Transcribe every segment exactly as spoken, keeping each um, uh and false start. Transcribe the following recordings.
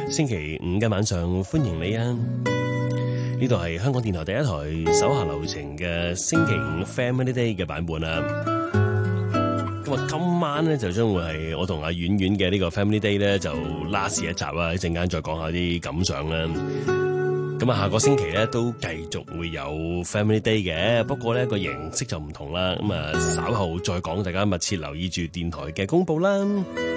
星期五嘅晚上，歡迎你啊！呢度係香港電台第一台手下留情嘅星期五 Family Day 嘅版本啊！咁啊，今晚咧就將會係我同阿婉婉嘅呢個 Family Day 咧就 last 一集啊！一陣間再講下啲感想啦。咁啊，下個星期咧都繼續會有 Family Day 嘅，不過咧個形式就唔同啦。咁啊，稍後再講，大家密切留意住電台嘅公佈啦。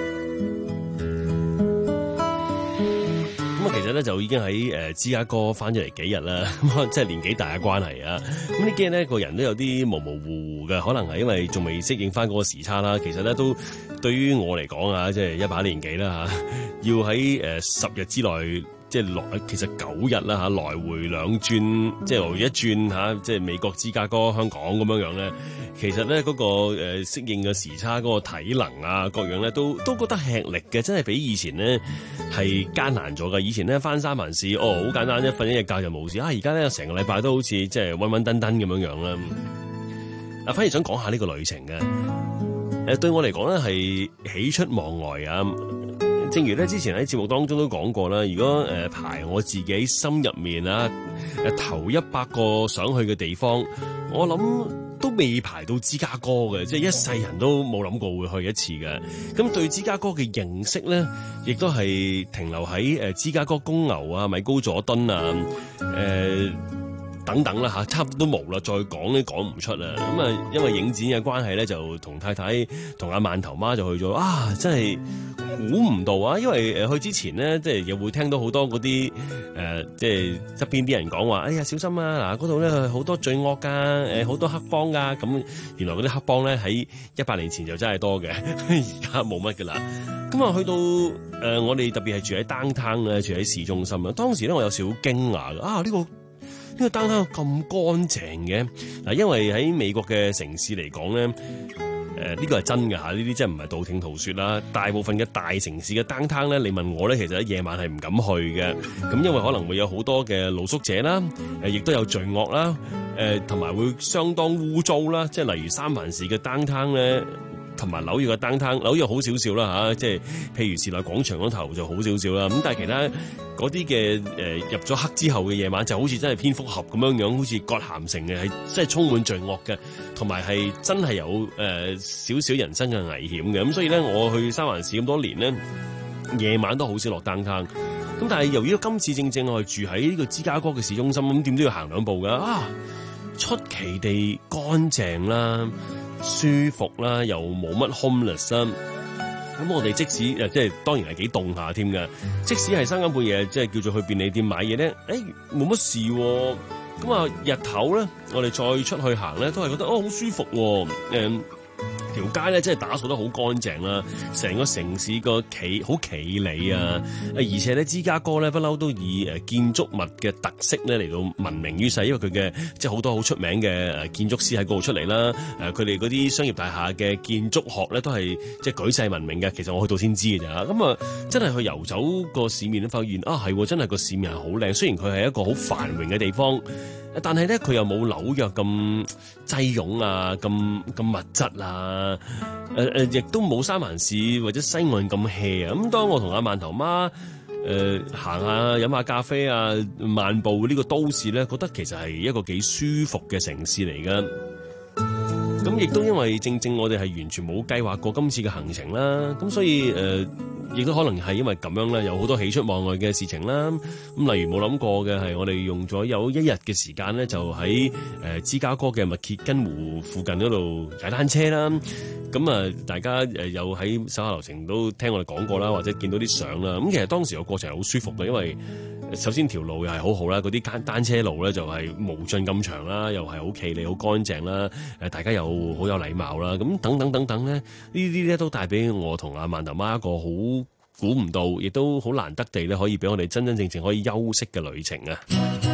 咁啊，其實咧就已經喺誒芝加哥翻咗嚟幾日啦，咁即係年紀大嘅關係啊。咁呢幾日咧個人都有啲模模糊糊嘅，可能係因為仲未適應翻嗰個時差啦。其實咧都對於我嚟講啊，即係一把年紀啦嚇，要喺誒十日之內。即係來，其實九日啦嚇，來回兩轉，即係來回一轉嚇，即係美國芝加哥、香港咁樣樣咧。其實咧嗰個誒適應嘅時差、嗰個體能啊各樣咧，都都覺得吃力嘅，真係比以前咧係艱難咗㗎。以前咧翻三藩市，哦好簡單，一瞓一日覺就冇事啊。而家咧成個禮拜都好似即係穩穩登登咁樣樣啦。啊，反而想講下呢個旅程嘅，誒對我嚟講咧係喜出望外啊！正如咧之前喺節目當中都講過啦，如果誒、呃、排我自己心入面啊誒頭一百個想去嘅地方，我諗都未排到芝加哥嘅，即係一世人都冇諗過會去一次嘅。咁對芝加哥嘅認識咧，亦都係停留喺誒芝加哥公牛啊、米高佐敦啊、誒、呃。等等啦嚇，差唔多都冇啦，再講咧講唔出啦。咁啊，因為影展嘅關係咧，就同太太同阿饅頭媽就去咗啊！真係估唔到啊！因為誒去之前咧，即係又會聽到好多嗰啲誒，即係側邊啲人講話，哎呀小心啊！嗱，嗰度咧好多罪惡㗎，誒好多黑幫㗎。咁原來嗰啲黑幫咧喺一百年前就真係多嘅，而家冇乜㗎啦。咁啊，去到誒、呃、我哋特別係住喺 downtown 咧，住喺市中心啊。當時咧我有少少驚訝㗎啊！呢、呢個呢個 downtown 咁乾淨嘅嗱，因為喺美國嘅城市嚟講咧，誒、呃、呢、呢個係真嘅嚇，呢啲真係唔係道聽途說啦。大部分嘅大城市嘅 downtown 咧，你問我咧，其實喺夜晚係唔敢去嘅。咁因為可能會有好多嘅露宿者啦，誒亦都有罪惡啦，誒同埋會相當污糟啦。即係例如三藩市嘅 downtown 咧，同埋紐約嘅 downtown，紐約好少少啦嚇，即係譬如時代廣場嗰頭就好少少啦。咁但係其他嗰啲嘅誒入咗黑之後嘅夜晚，就好似真係蝙蝠俠咁樣樣，好似葛咸城嘅，係真係充滿罪惡嘅，同埋係真係有誒、呃、少少人生嘅危險嘅。咁所以咧，我去三藩市咁多年咧，夜晚都好少落 downtown。咁但係由於今次正正我係住喺呢個芝加哥嘅市中心，咁點都要行兩步㗎啊！出奇地乾淨啦，舒服啦，又冇乜 homeless 啦。咁我哋即使誒，即係當然係幾凍下添㗎。即使係三更半夜，即係叫做去便利店買嘢咧，誒冇乜事喎。咁啊，日頭咧，我哋再出去行咧，都係覺得哦好舒服喎。誒條街咧，真係打掃得好乾淨啦，成個城市個企好企理啊！而且咧，芝加哥咧不嬲都以誒建築物嘅特色咧嚟到聞名於世，因為佢嘅即係好多好出名嘅誒建築師喺嗰度出嚟啦。誒佢哋嗰啲商業大廈嘅建築學咧都係即係舉世聞名嘅。其實我去到先知嘅咋，咁啊真係去遊走個市面都發現啊係真係個市面係好靚，雖然佢係一個好繁榮嘅地方。但係咧，佢又冇紐約咁擠擁啊，咁咁密質啊，誒、呃、誒，亦都冇三藩市或者西岸咁 hea 啊。咁當我同阿饅頭媽誒、呃、行下飲下咖啡啊，漫步呢個都市咧，覺得其實係一個幾舒服嘅城市嚟㗎。咁亦都因為正正我哋係完全冇計劃過今次嘅行程啦，咁所以誒亦都可能係因為咁樣咧，有好多喜出望外嘅事情啦。咁例如冇諗過嘅係，我哋用咗有一日嘅時間咧，就喺誒芝加哥嘅密歇根湖附近嗰度踩單車啦。咁啊，大家誒有喺手下留情都聽我哋講過啦，或者見到啲相啦。咁其實當時個過程係好舒服嘅，因為首先條路又係好好啦，嗰啲單單車路咧就係無盡咁長啦，又係好企理、好乾淨啦。誒，大家又好有禮貌啦。咁等等等等咧，呢啲咧都帶俾我同阿饅頭媽一個好估唔到，亦都好難得地咧，可以俾我哋真真正正可以休息嘅旅程啊！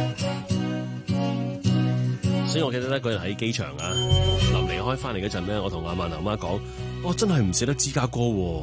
所以我記得咧嗰日喺機場啊，臨離開翻嚟嗰陣咧，我同阿饅頭媽講：我真係唔捨得芝加哥喎。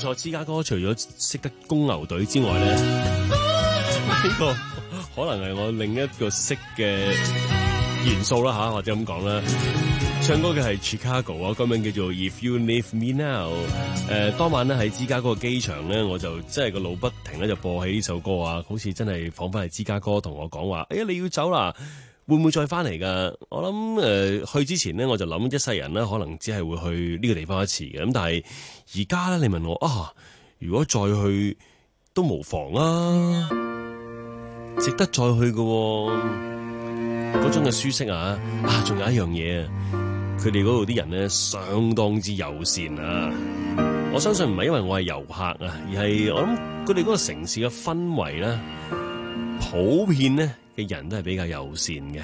錯，芝加哥除咗識得公牛隊之外咧，呢個可能係我另一個識嘅元素啦吓，或者咁講啦。唱歌嘅係 Chicago 啊，歌名叫做 If You Leave Me Now。誒，當晚咧喺芝加哥嘅機場咧，我就真係個腦不停咧就播起呢首歌啊，好似真係彷彿係芝加哥同我講話，哎呀你要走啦，會唔會再翻嚟㗎？我諗誒、呃、去之前咧，我就諗一世人咧，可能只係會去呢個地方一次嘅。咁但係而家咧，你問我啊，如果再去都無妨啊，值得再去嘅、哦，嗰種嘅舒適啊啊，仲有一樣嘢啊！佢哋嗰度啲人咧相當之友善啊！我相信唔係因為我係遊客啊，而係我諗佢哋嗰個城市嘅氛圍咧，普遍咧嘅人都係比較友善嘅。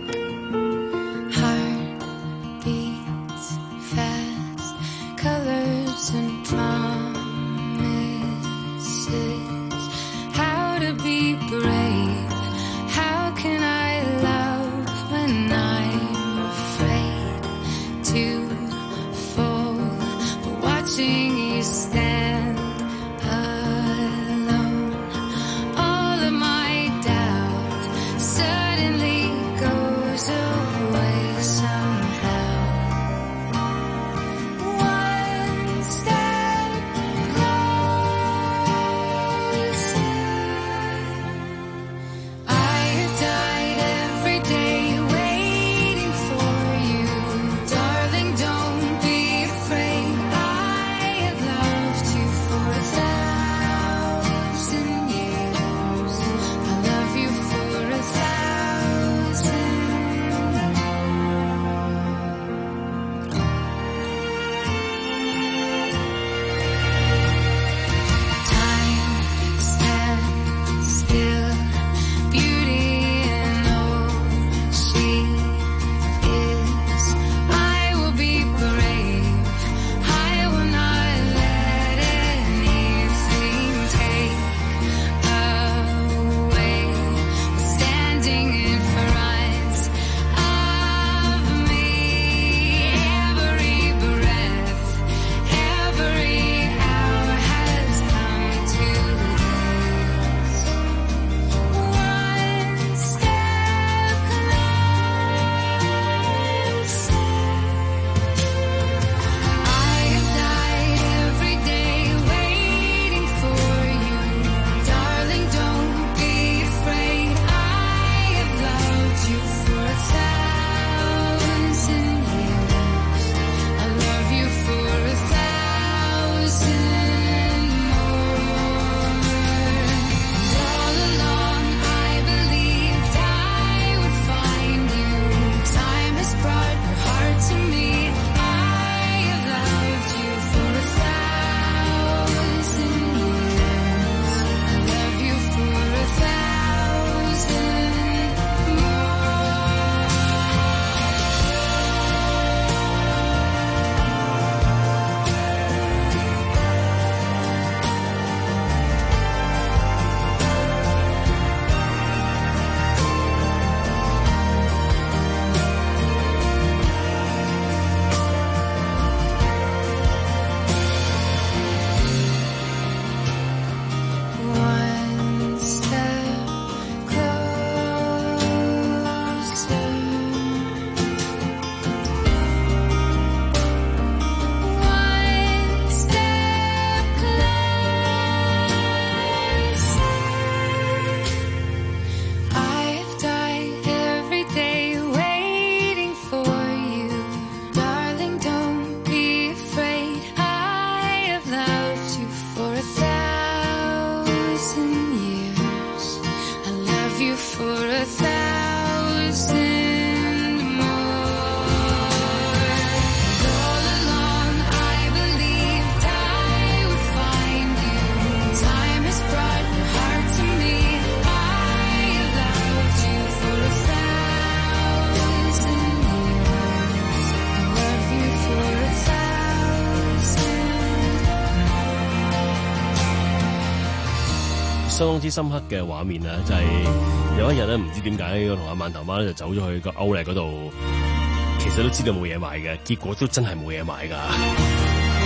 相當之深刻嘅畫面啊，就係、是、有一日咧，唔知點解我同阿饅頭媽咧就走咗去個歐力嗰度，其實都知道冇嘢買嘅，結果都真係冇嘢買㗎。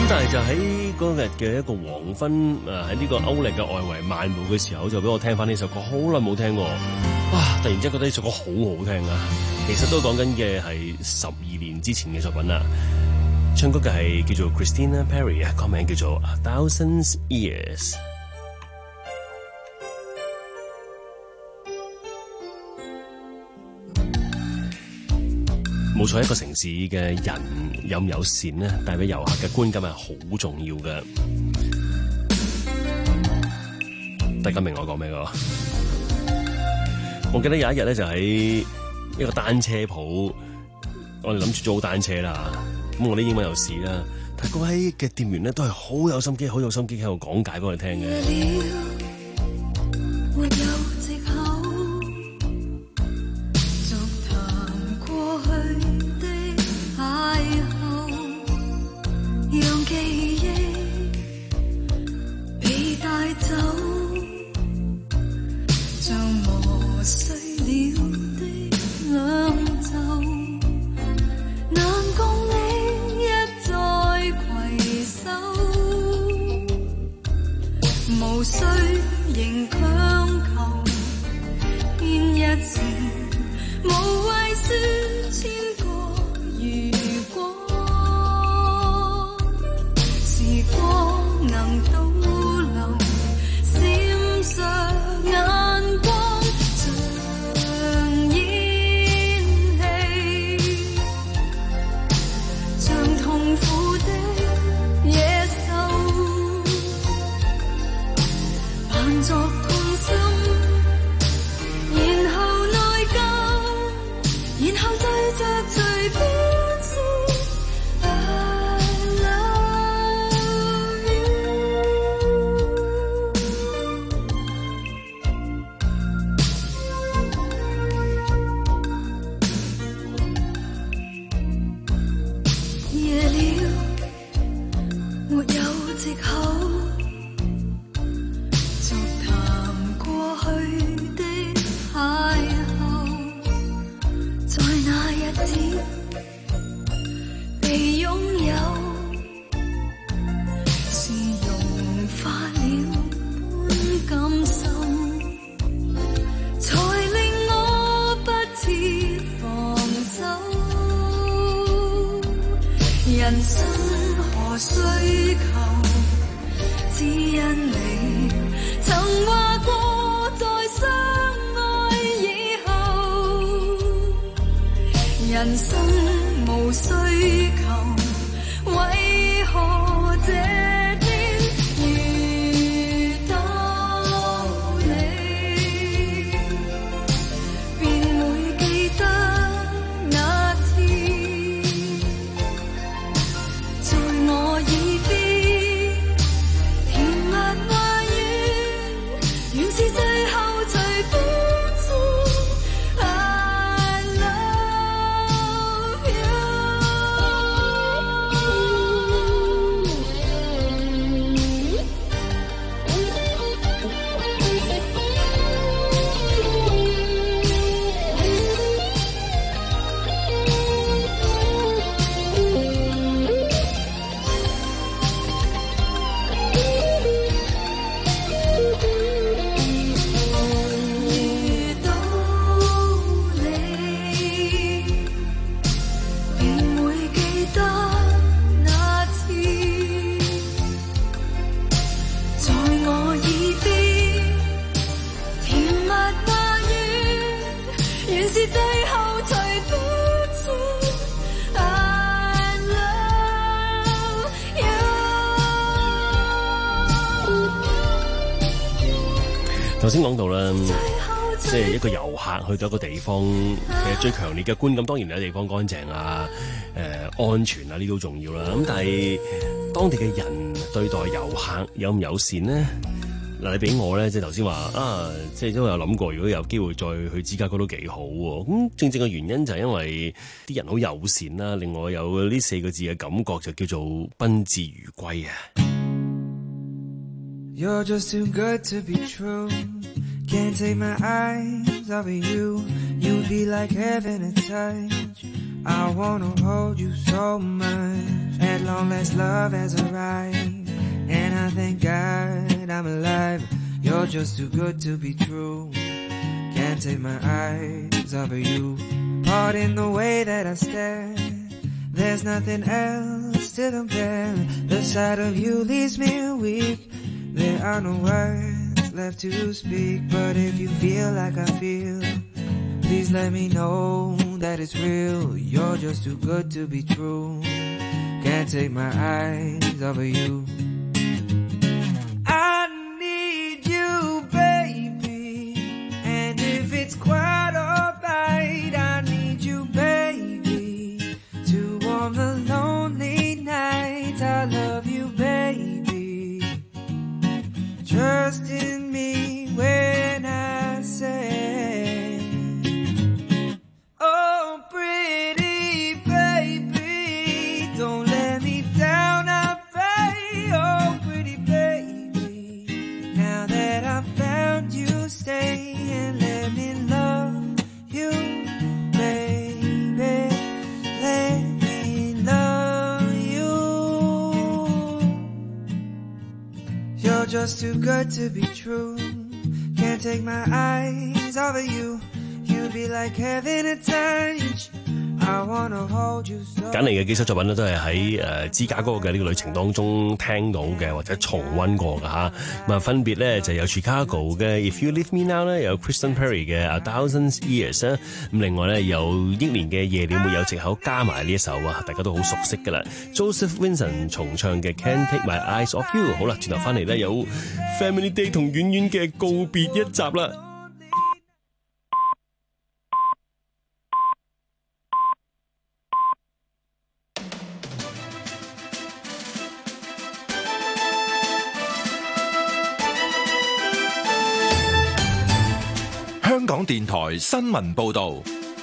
但係就喺嗰日嘅一個黃昏，誒喺呢個歐力嘅外圍漫步嘅時候，就俾我聽翻呢首歌，好耐冇聽過，哇！突然之間覺得呢首歌好好聽啊！其實都講緊嘅係十二年之前嘅作品啦。唱歌嘅係叫做 Christina Perri 啊，歌名叫做 A Thousand Years。冇錯，一個城市嘅人有唔友善呢，帶俾遊客嘅觀感係好重要嘅。大家明我講咩個？我記得有一日咧，就喺一個單車鋪，我哋諗住租單車啦。咁我啲英文又試啦，但係嗰位嘅店員咧都係好有心機，好有心機喺度講解俾我哋聽嘅。頭先講到啦，即係一個遊客去到一個地方，其實最強烈嘅觀感當然有地方乾淨啊、誒、呃、安全啊，呢啲都重要啦。咁但係當地嘅人對待遊客有唔友善呢？嗱，你俾我咧，即係頭先話啊，即係都有諗過，如果有機會再去芝加哥都幾好喎。咁正正嘅原因就係因為啲人好友善啦，另外有呢四個字嘅感覺就叫做賓至如歸啊。 You're just too good to be true. Can't take my eyes off of you. You'd be like heaven to touch. I wanna hold you so much. At long last love has arrived, and I thank God I'm alive. You're just too good to be true. Can't take my eyes off of you. Pardon the way that I stare, there's nothing else to compare. The sight of you leaves me weak. There are no words left to speak. But if you feel like I feel, please let me know that it's real. You're just too good to be true. Can't take my eyes off of you. I need you, baby, and if it's quite alright, I need you, baby, to warm the lonely nights. I love you, baby. Trust in me when I say, oh, pretty baby, don't let me down, I pray. Oh, pretty baby, now that I found you, stay and let me love you, baby. Let me love you. You're just too good to be true. Can't take my eyes off of you. You'd be like heaven at touch. I wanna hold you so. 揀嚟嘅幾首作品咧，都係喺誒芝加哥嘅呢個旅程當中聽到嘅，或者重溫過㗎嚇。咁啊，分別咧就有 Chicago 嘅 If You Leave Me Now 咧，有 Kristen Perry 嘅 A Thousand Years 啦。咁另外咧有憶年嘅夜了沒有藉口加埋呢一首啊，大家都好熟悉㗎啦。Joseph Wilson 重唱嘅 Can't Take My Eyes Off You。好啦，轉頭翻嚟咧有 Family Day 同遠遠嘅告別一集啦。 香港電台新聞報導，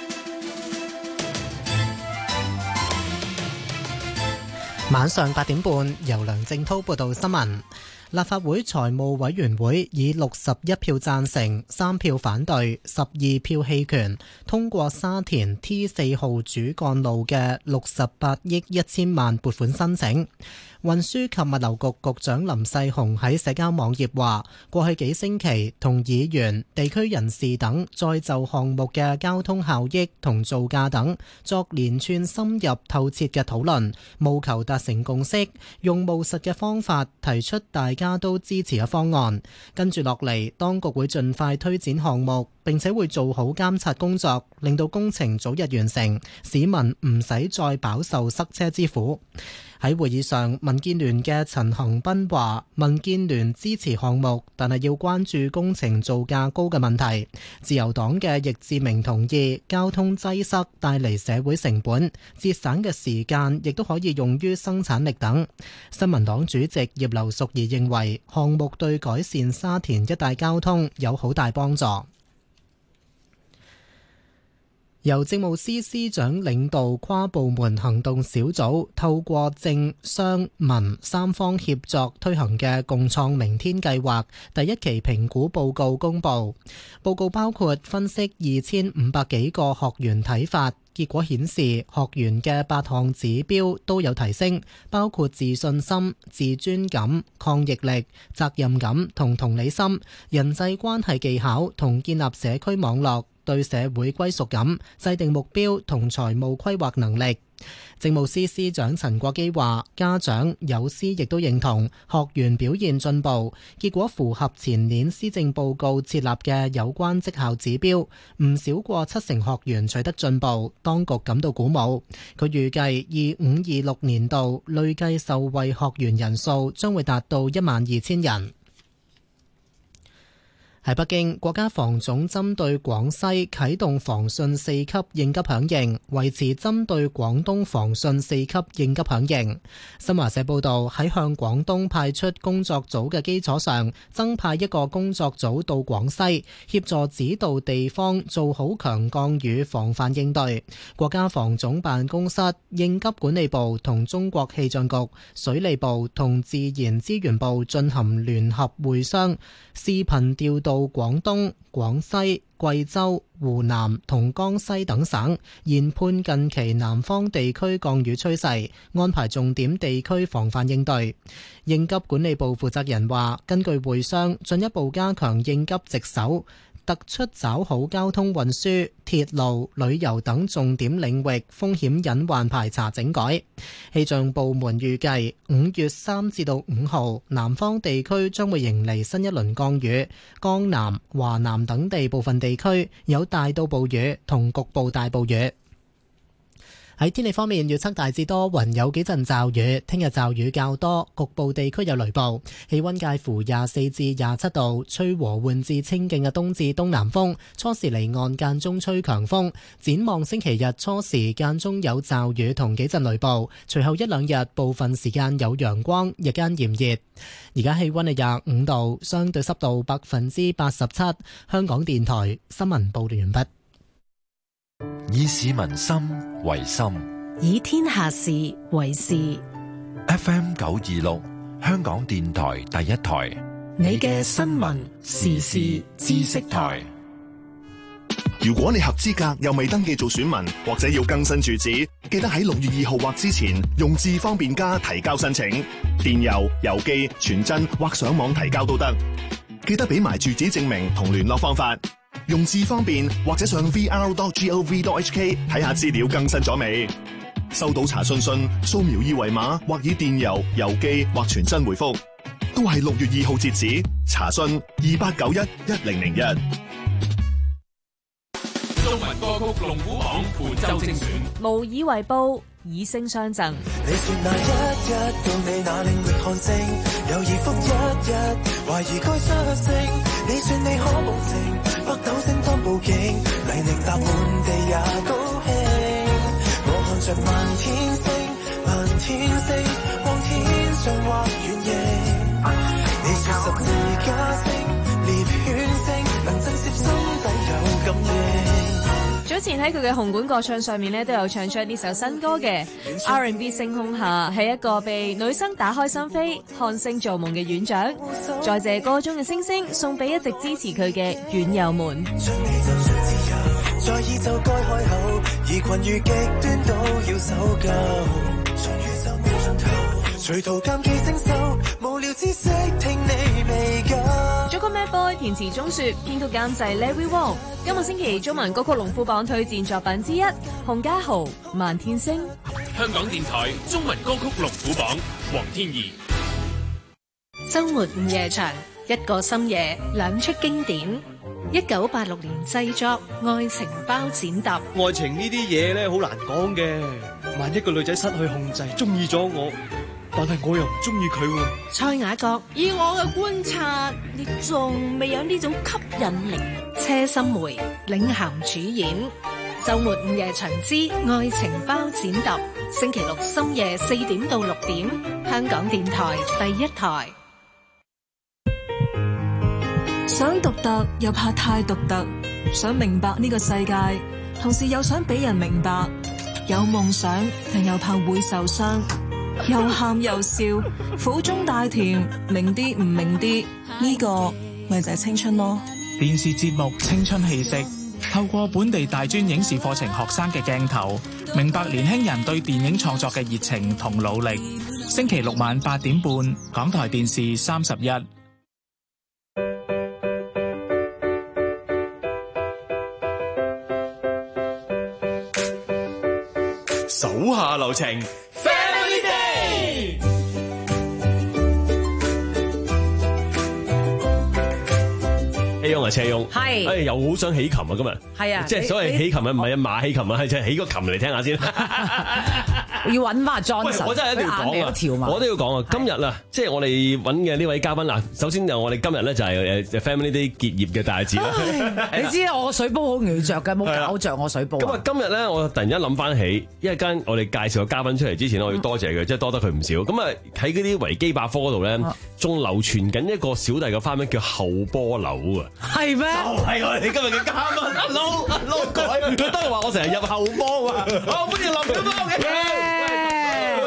晚上八點半，由梁正滔報道新聞。立法會財務委員會以六十一票贊成、三票反對、十二票棄權，通過沙田 T 四號主幹路嘅六十八億一千萬撥款申請。運輸及物流局局長林世雄喺社交網頁話，過去幾星期同議員、地區人士等再就項目嘅交通效益同造價等作連串深入透徹嘅討論，務求達成共識，用務實嘅方法提出大家都支持嘅方案。跟住落嚟，當局會盡快推展項目，並且會做好監察工作，令到工程早日完成，市民唔使再飽受塞車之苦。喺會議上，民建聯嘅陳恒鑌話：民建聯支持項目，但係要關注工程造價高嘅問題。自由黨嘅易志明同意交通擠塞帶嚟社會成本，節省嘅時間亦都可以用於生產力等。新民黨主席葉劉淑儀認為項目對改善沙田一帶交通有好大幫助。由政務司司長領導跨部門行動小組，透過政商民三方協作推行嘅共創明天計劃第一期評估報告公佈。報告包括分析二千五百幾個學員睇法，結果顯示學員嘅八項指標都有提升，包括自信心、自尊感、抗逆力、責任感同同理心、人際關係技巧同建立社區網絡、對社會歸屬感、制定目標同財務規劃能力。政務司司長陳國基話，家長、有師亦都認同學員表現進步，結果符合前年施政報告設立嘅有關績效指標，唔少過七成學員取得進步，當局感到鼓舞。佢預計二五二六年度累計受惠學員人數將會達到一萬二千人。喺北京，國家防總針對廣西啟動防汛四級應急響應，維持針對廣東防汛四級應急響應。新華社報道，喺向廣東派出工作組嘅基礎上，增派一個工作組到廣西，協助指導地方做好強降雨防範應對。國家防總辦公室、應急管理部同中國氣象局、水利部同自然資源部進行聯合會商，視頻調度廣東、廣西、貴州、湖南同江西等省，研判近期南方地區降雨趨勢，安排重點地區防範應對。應急管理部負責人話，根據會商，進一步加強應急值守，突出抓好交通運輸、鐵路、旅遊等重點領域風險隱患排查整改。氣象部門預計五月三至到五號，南方地區將會迎嚟新一輪降雨，江南、華南等地部分地區有大到暴雨同局部大暴雨。喺天氣方面，預測大致多雲，有幾陣驟雨。聽日驟雨較多，局部地區有雷暴。氣溫介乎廿四至廿七度，吹和緩至清勁嘅東至東南風。初時離岸間中吹強風。展望星期日初時間中有驟雨同幾陣雷暴，隨後一兩日部分時間有陽光，日間炎熱。而家氣溫係廿五度，相對濕度百分之八十七。香港電台新聞報道完畢。 以市民心為心， 以天下事為事。 F M 九二六，香港電台第一台， 你嘅新聞時事知識台。 如果你合資格又未登記做選民，或者要更新住址，記得喺六月二號或之前用智方便加提交申請，電郵、郵寄、傳真或上網提交都得。記得俾埋住址證明同聯絡方法。用智方便或者上 v r dot gov dot h k 睇下資料更新咗未？收到查詢信，掃描二維碼或以電郵、郵寄或傳真回覆，都係六月二號截止。查詢二八九一一零零一。 中文歌曲龍虎榜本周精選， 無以為報，以聲相贈。 你說那一日到你那領域看星，猶豫復一日，懷疑該失聲。你說你可無情，北斗星當報警，黎明答滿地也高興。我看着漫天星，漫天星，望天上畫遠影。你說十字架星，獵犬星，能震懾心底有感應。 早前喺佢嘅紅館歌唱上面咧，都有唱出呢首新歌嘅 R and B 星空下，係一個被女生打開心扉、看星做夢嘅院長，在這歌中嘅星星送俾一直支持佢嘅院友們。 在意就該開口，而群如極端都要守舊。從宇宙無盡頭，隨途監記精修，無聊知識聽你未夠。 作曲 Mad Boy 填詞鐘雪，編曲監製 Larry Wong。今個星期中文歌曲龍虎榜推薦作品之一，洪家豪《漫天星》。 香港電台中文歌曲龍虎榜，黃天怡。 周末午夜場，一個深夜，兩出經典。一九八六年製作《愛情包剪揼》。 愛情呢啲嘢咧，好難講嘅。萬一個女仔失去控制，中意咗我，但係我又唔中意佢喎。 蔡雅閣， 以我嘅觀察，你仲未有呢種吸引力。 車心梅領銜主演。周末午夜場之《愛情包剪揼》，星期六深夜四點到六點，香港電台第一台。 想獨特又怕太獨特，想明白呢個世界，同時又想俾人明白。有夢想，但又怕會受傷。又喊又笑，苦中帶甜，明啲唔明啲，呢個咪就係青春咯。 電視節目《青春氣息》，透過本地大專影視課程學生嘅鏡頭，明白年輕人對電影創作嘅熱情同努力。星期六晚八點半，港台電視三十一。 手下留情 ，Family Day。 A 翁啊，車翁， 係， 哎，又好想起琴啊，今日， 係啊， 即係所謂起琴啊，唔係啊馬起琴啊，係即係起個琴嚟聽下先。 要揾翻 Johnson， 我真係一定要講啊！我都要講啊！今日啊，即係我哋揾嘅呢位嘉賓嗱，首先就我哋今日咧就係誒 Family Day 結業嘅大節啦。 你知我個水煲好攰着嘅，冇搞着我水煲。 咁啊，今日咧我突然間諗翻起，一間我哋介紹個嘉賓出嚟之前，我要多謝佢，即係多得佢唔少。咁啊喺嗰啲維基百科嗰度咧，仲流傳緊一個小弟嘅花名叫後波樓啊！ 係咩？ 就係我哋今日嘅嘉賓阿撈阿撈改，佢都係話我成日入後波啊！我歡迎林錦邦嘅。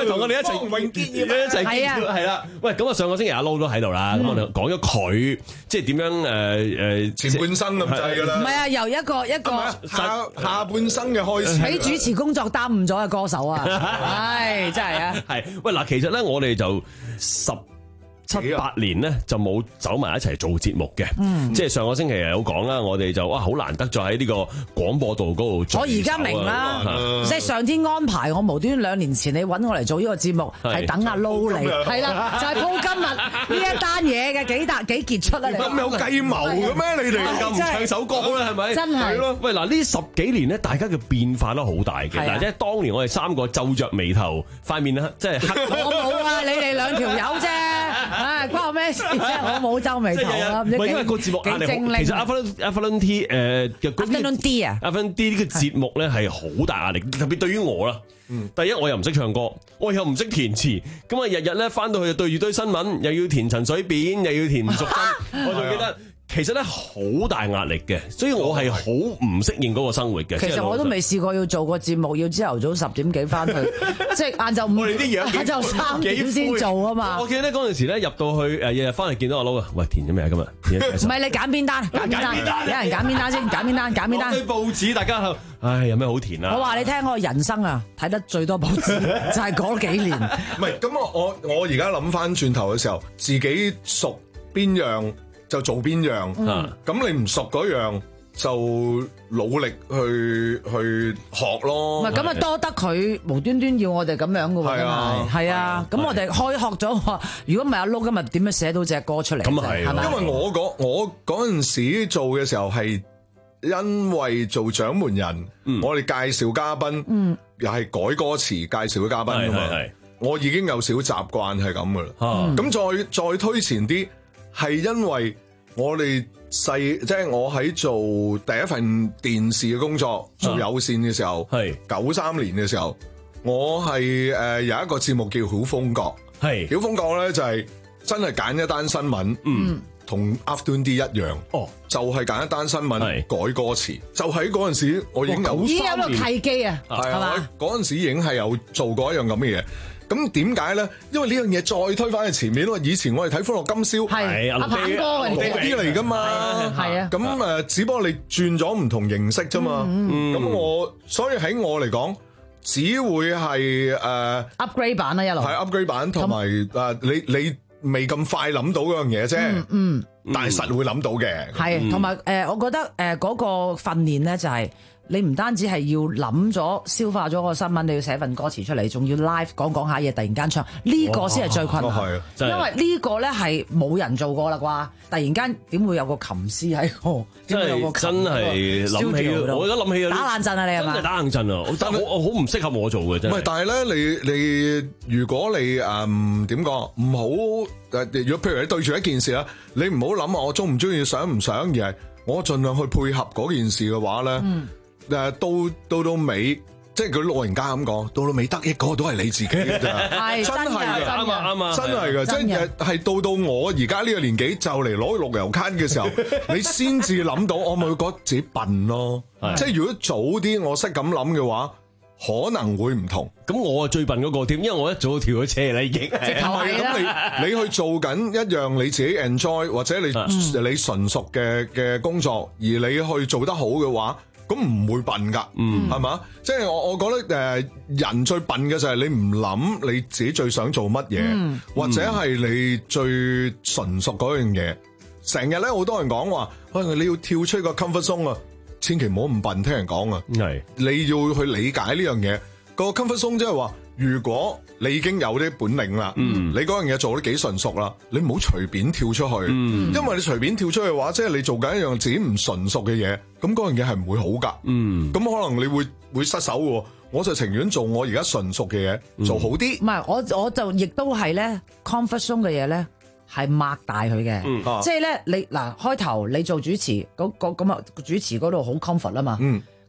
喂，同我哋一齊光榮結業一齊結業係啦。喂，咁啊上個星期阿 Low 都喺度啦，咁我哋講咗佢即係點樣誒誒前半生咁滯㗎啦。 唔係啊，由一個一個下下半生嘅開始， 俾主持工作耽誤咗嘅歌手啊，唉，真係啊。 係喂嗱，其實咧我哋就十七八年咧就冇走埋一齊做節目嘅， 嗯、 即係上個星期有講啦，我哋就哇好難得再喺呢個廣播道嗰度做。 我而家明啦，即係上天安排我無端兩年前你揾我嚟做呢個節目，係等阿 Low 嚟，係啦，就係鋪今日呢一單嘢嘅幾大幾傑出啊！你咁有計謀嘅咩？你哋咁唔唱首歌咧係咪？ 真係咯。喂嗱，呢十幾年咧，大家嘅變化都好大嘅。嗱，即係當年我哋三個皺着眉頭，塊面咧即係黑。 我冇啊，你哋兩條友啫，唉，關我咩事啫？我冇皺眉頭啊，唔知因為個節目壓力好，其實 Afternoon Afternoon Tea 誒嘅 Afternoon Tea 啊 ，Afternoon Tea 呢個節目咧係好大壓力，特別對於我啦。第一我又唔識唱歌，我又唔識填詞，咁啊日日咧翻到去就對住堆新聞，又要填陳水扁，又要填吳淑珍，我仲記得。其實咧好大壓力嘅，所以我係好唔適應嗰個生活嘅。 其實我都未試過要做個節目，要朝頭早十點幾翻去，即係晏晝五， 我哋啲樣晏晝三點先做啊嘛。 我記得嗰陣時咧入到去誒日日翻嚟見到阿 Low 啊，喂填咗咩啊今日？ 唔係你揀邊單？揀邊單？有人揀邊單先？揀邊單？揀邊單？ 對報紙大家喺度，唉有咩好填啊？ 我話你聽，我人生啊睇得最多報紙就係嗰幾年。 唔係咁我我我而家諗翻轉頭嘅時候，自己熟邊樣就做邊樣，咁、嗯、你唔熟嗰樣就努力去去學咯。 唔係咁啊，多得佢無端端要我哋咁樣嘅喎，真係係啊。咁我哋開學咗，如果唔係阿 Low 今日點樣寫到隻歌出嚟？ 咁啊係， 因為我嗰我嗰陣時做嘅時候係因為做掌門人，嗯、我哋介紹嘉賓，嗯、又係改歌詞介紹嘅嘉賓㗎嘛。我已經有少習慣係咁噶啦。咁、嗯、再再推前啲，係因為我哋細，即係我喺做第一份電視嘅工作，做有線嘅時候，係九三年嘅時候，我係誒有一個節目叫曉風閣，係曉風閣咧就係真係揀一單新聞，嗯，同 Afternoon Tea 一樣，哦，就係揀一單新聞改歌詞，就喺嗰陣時我已經有已經有個契機啊， 係啊，嗰陣時已經係有做過一樣咁嘅嘢。咁點解咧？因為呢樣嘢再推返去前面咯。以前我哋睇《歡樂今宵》 係阿鵬哥嗰啲嚟噶嘛， 係啊。 咁誒，只不過你轉咗唔同形式啫嘛。咁我所以喺我嚟講，只會係誒 upgrade 版啦，一路係 upgrade 版，同埋誒你你未咁快諗到嗰樣嘢啫。嗯，但係實會諗到嘅。 係，同埋誒，我覺得誒嗰個訓練咧就係。你唔單止係要諗咗消化咗個新聞，你要寫份歌詞出嚟，仲要 live 講講下嘢，突然間唱呢、這個先係最困難，因為呢個咧係冇人做過啦啩，突然間點會有個琴師喺個？ 真係真係諗起，我而家諗起打冷震啊！你係嘛？ 真係打冷震啊！但係我好唔適合我做嘅真係。 唔係，但係咧，你你如果你誒點講唔好誒？如果譬如你對住一件事啦，你唔好諗我中唔中意、想唔想，而係我盡量去配合嗰件事嘅話咧。嗯誒，到到到尾，即係佢老人家咁講，到到尾得益嗰個都係你自己嘅咋， 係真係嘅， 啱啊啱啊， 真係嘅，即係係到到我而家呢個年紀就嚟攞綠油卡嘅時候，你先至諗到，我咪會覺得自己笨咯。即係如果早啲我識咁諗嘅話，可能會唔同。 咁我係最笨嗰個添，因為我一早跳咗車啦已經。 直頭係啦。 咁你你去做緊一樣你自己 enjoy 或者你你純熟嘅嘅工作，而你去做得好嘅話。咁唔會笨噶，係嘛、嗯？即係我我覺得誒、呃，人最笨嘅就係你唔諗你自己最想做乜嘢，嗯、或者係你最純熟嗰樣嘢。成日咧好多人講話，喂，你要跳出個 comfort zone 啊，千祈唔好咁笨。聽人講啊，係你要去理解呢樣嘢。個 comfort zone 即係話，如果你已經有啲本領啦，嗯、你嗰樣嘢做得幾純熟啦，你唔好隨便跳出去，嗯、因為你隨便跳出去嘅話，即係你做緊一樣自己唔純熟嘅嘢，咁嗰樣嘢係唔會好噶。咁、嗯、可能你會會失手嘅，我就情願做我而家純熟嘅嘢，嗯、做好啲。 唔係，我我就亦都係咧 comfort zone 嘅嘢咧，係擘大佢嘅，嗯啊、即係咧你嗱開頭你做主持嗰咁啊主持嗰度好 comfort 啊嘛。嗯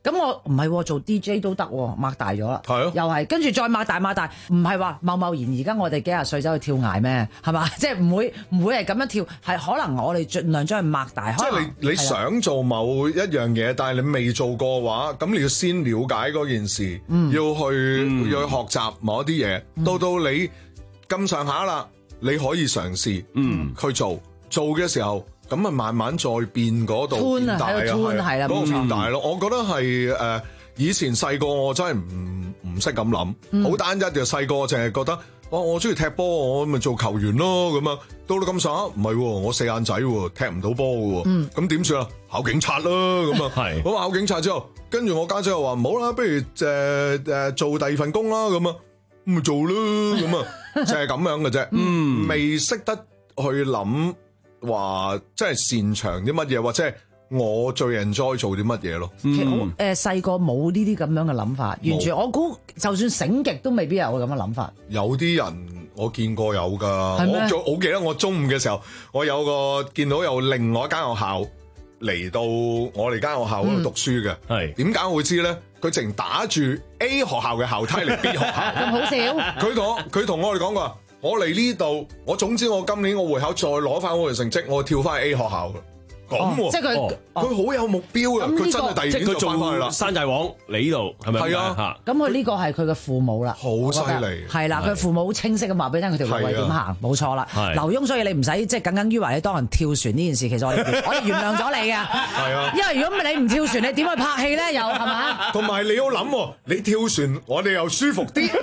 咁我唔係做 D J 都得喎，擘大咗啦， 係咯， 又係跟住再擘大擘大，唔係話貿貿然而家我哋幾廿歲走去跳崖咩？係嘛？即係唔會唔會係咁樣跳，係可能我哋盡量將佢擘大。 即係你你想做某一樣嘢，但係你未做過嘅話，咁你要先了解嗰件事， 嗯、 要去、嗯、要去學習某一啲嘢，嗯、到到你咁上下啦，你可以嘗試嗯去做做嘅時候。咁啊，慢慢再變嗰度變大啊，係啦，嗰個變大咯。我覺得係誒、呃，以前細個我真係唔唔識咁諗，好、嗯、單一嘅細個，淨係覺得哇，我中意踢波，我咪做球員咯咁啊。到到咁上下，唔係，我四眼仔，踢唔到波嘅，咁點算啊？考警察啦咁啊，係咁考警察之後，跟住我家姐又話唔好啦，不如誒誒、呃、做第二份工啦，咁啊，咁咪做啦，咁啊，就係咁樣嘅啫，嗯，未識得去諗。話即係擅長啲乜嘢，或者係我最 enjoy 做啲乜嘢咯。 其實我誒細個冇呢啲咁樣嘅諗法，完全我估就算醒極都未必有咁嘅諗法。 有啲人我見過有㗎，我做好記得我中午嘅時候，我有個見到有另外一間學校嚟到我哋間學校嗰度讀書嘅。係點解我會知咧？佢淨打住 A 學校嘅校梯嚟 B 學校， 咁好笑。 佢同佢同我哋講過。我嚟呢度，我總之我今年我會考再攞翻我嘅成績，我跳翻去 A 學校嘅。咁、哦，即係佢，佢好有目標啊！佢、這個、真係第二年就翻翻去啦。山寨王嚟呢度係咪？係啊， 咁佢呢個係佢嘅父母啦， 好犀利。係啦， 佢父母好清晰咁話俾你聽，佢條路係點行，冇錯啦。劉墉，所以你唔使即係耿耿於懷，你當人跳船呢件事，其實我哋我哋原諒咗你嘅。係啊，因為如果你唔跳船，你點去拍戲咧？又係嘛？ 同埋你要諗，你跳船，我哋又舒服啲。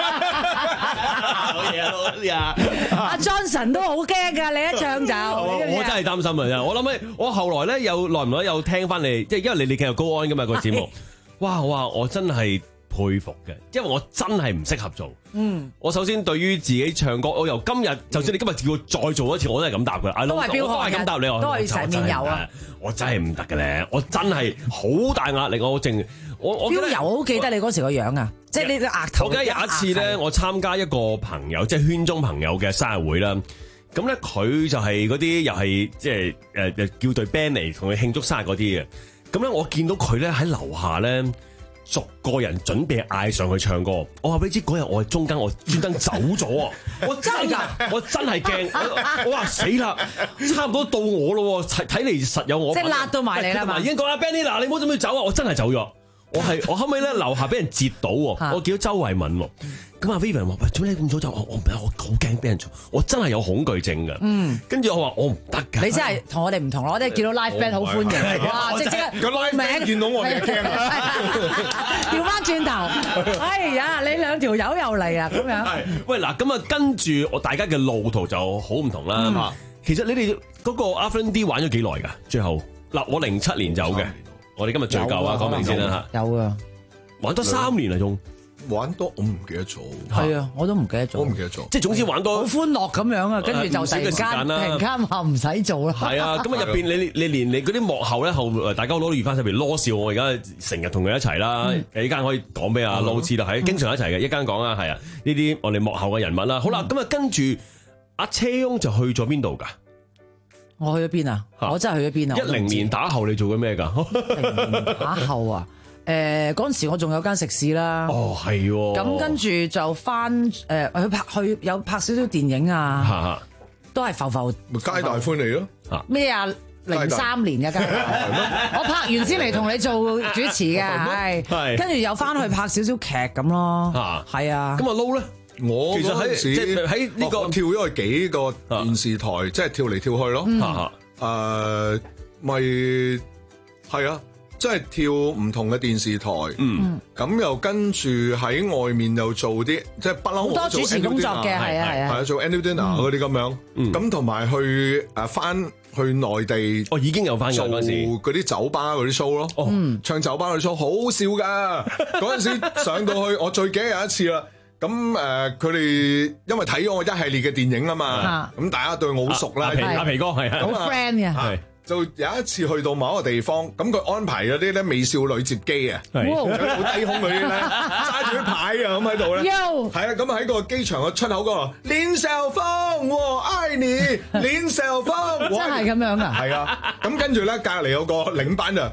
好嘢啊，好嘢啊！ 阿 Johnson 都好驚㗎，你一唱就我真係擔心啊！我諗起我後來咧有耐唔耐有聽翻你，即係因為你你繼續高安㗎嘛個節目，哇哇！我真係佩服嘅，因為我真係唔適合做。嗯，我首先對於自己唱歌，我由今日就算你今日叫我再做一次，我都係咁答㗎。 都係標準嘅， 咁答你， 都係成面油啊！ 我真係唔得嘅咧，我真係好大壓力，我淨我我標油，我好記得你嗰時個樣啊！即係你個額頭。 我記得有一次咧，我參加一個朋友，即係圈中朋友嘅生日會啦。咁咧佢就係嗰啲又係即係誒誒叫隊 band 嚟同佢慶祝生日嗰啲嘅。咁咧我見到佢咧喺樓下咧，逐個人準備嗌上去唱歌。我話俾你知嗰日我係中間我專登走咗啊！我真係我真係驚，我話死啦，差唔多到我咯，睇嚟實有我。 即係辣到埋嚟啦嘛！ 已經講啦 Benny 嗱，你唔好準備走啊！我真係走咗。我係我後尾咧樓下俾人截到喎，我見到周慧敏喎，咁阿 Vivian 話：喂，做咩你咁早走？我我我好驚俾人做，我真係有恐懼症㗎。嗯，跟住我話我唔得㗎。 你真係同我哋唔同咯，我哋見到 live band 好歡迎，哇！即即刻個 live band 見到我哋驚啊！ 調翻轉頭，哎呀，你兩條友又嚟啊！咁樣。 係，喂嗱，咁啊跟住我大家嘅路途就好唔同啦。其實你哋嗰個 Afternoon D 玩咗幾耐㗎？最後嗱，我零七年走嘅。我哋今日聚舊啊，講明先啦嚇。 有啊， 玩多三年啊，仲玩多我唔記得咗。 係啊，我都唔記得咗。 我唔記得咗。 即係總之玩多好歡樂咁樣啊，跟住就突然間突然間話唔使做啦。 係啊，咁啊入邊你你連你嗰啲幕後咧後大家攞住翻晒，譬如羅少，我而家成日同佢一齊啦。誒呢間可以講俾阿撈知啦，係經常一齊嘅，一間講啊，係啊，呢啲我哋幕後嘅人物啦。好啦，咁啊跟住阿車翁就去咗邊度㗎？ 我去咗邊啊？我真係去咗邊啊！ 一零年打後你做緊咩㗎？ 一零年打後啊？誒嗰陣時我仲有間食肆啦。 哦，係喎。 咁跟住就翻誒去拍去有拍少少電影啊，都係浮浮。 咪皆大歡喜咯。 咩啊？零三年嘅，我拍完先嚟同你做主持嘅，係。跟住又翻去拍少少劇咁咯。係啊。 咁啊撈咧？我其實喺即係喺呢個跳咗去幾個電視台，啊、即係跳嚟跳去咯。誒、嗯，咪係、呃、啊，即係跳唔同嘅電視台。嗯，咁又跟住喺外面又做啲，即係不嬲好多主持工作嘅，係啊係啊， 係啊，做 annual dinner 嗰啲咁樣。咁同埋去誒翻去內地， 哦已經有翻做嗰啲酒吧嗰啲 show 咯。哦，唱酒吧嗰啲 show 好笑㗎。嗰陣時上到去，我最記得有一次啦。咁誒，佢哋因為睇咗我一系列嘅電影啊嘛，咁大家對我好熟啦。 阿皮哥係啊， 好 friend 嘅。係就有一次去到某一個地方，咁佢安排嗰啲咧美少女接機啊，好低胸嗰啲咧，揸住啲牌啊咁喺度咧。係啊，咁喺個機場嘅出口嗰度，連小鳳我愛你，連小鳳。 真係咁樣啊？ 係啊，咁跟住咧隔離有個領班啊。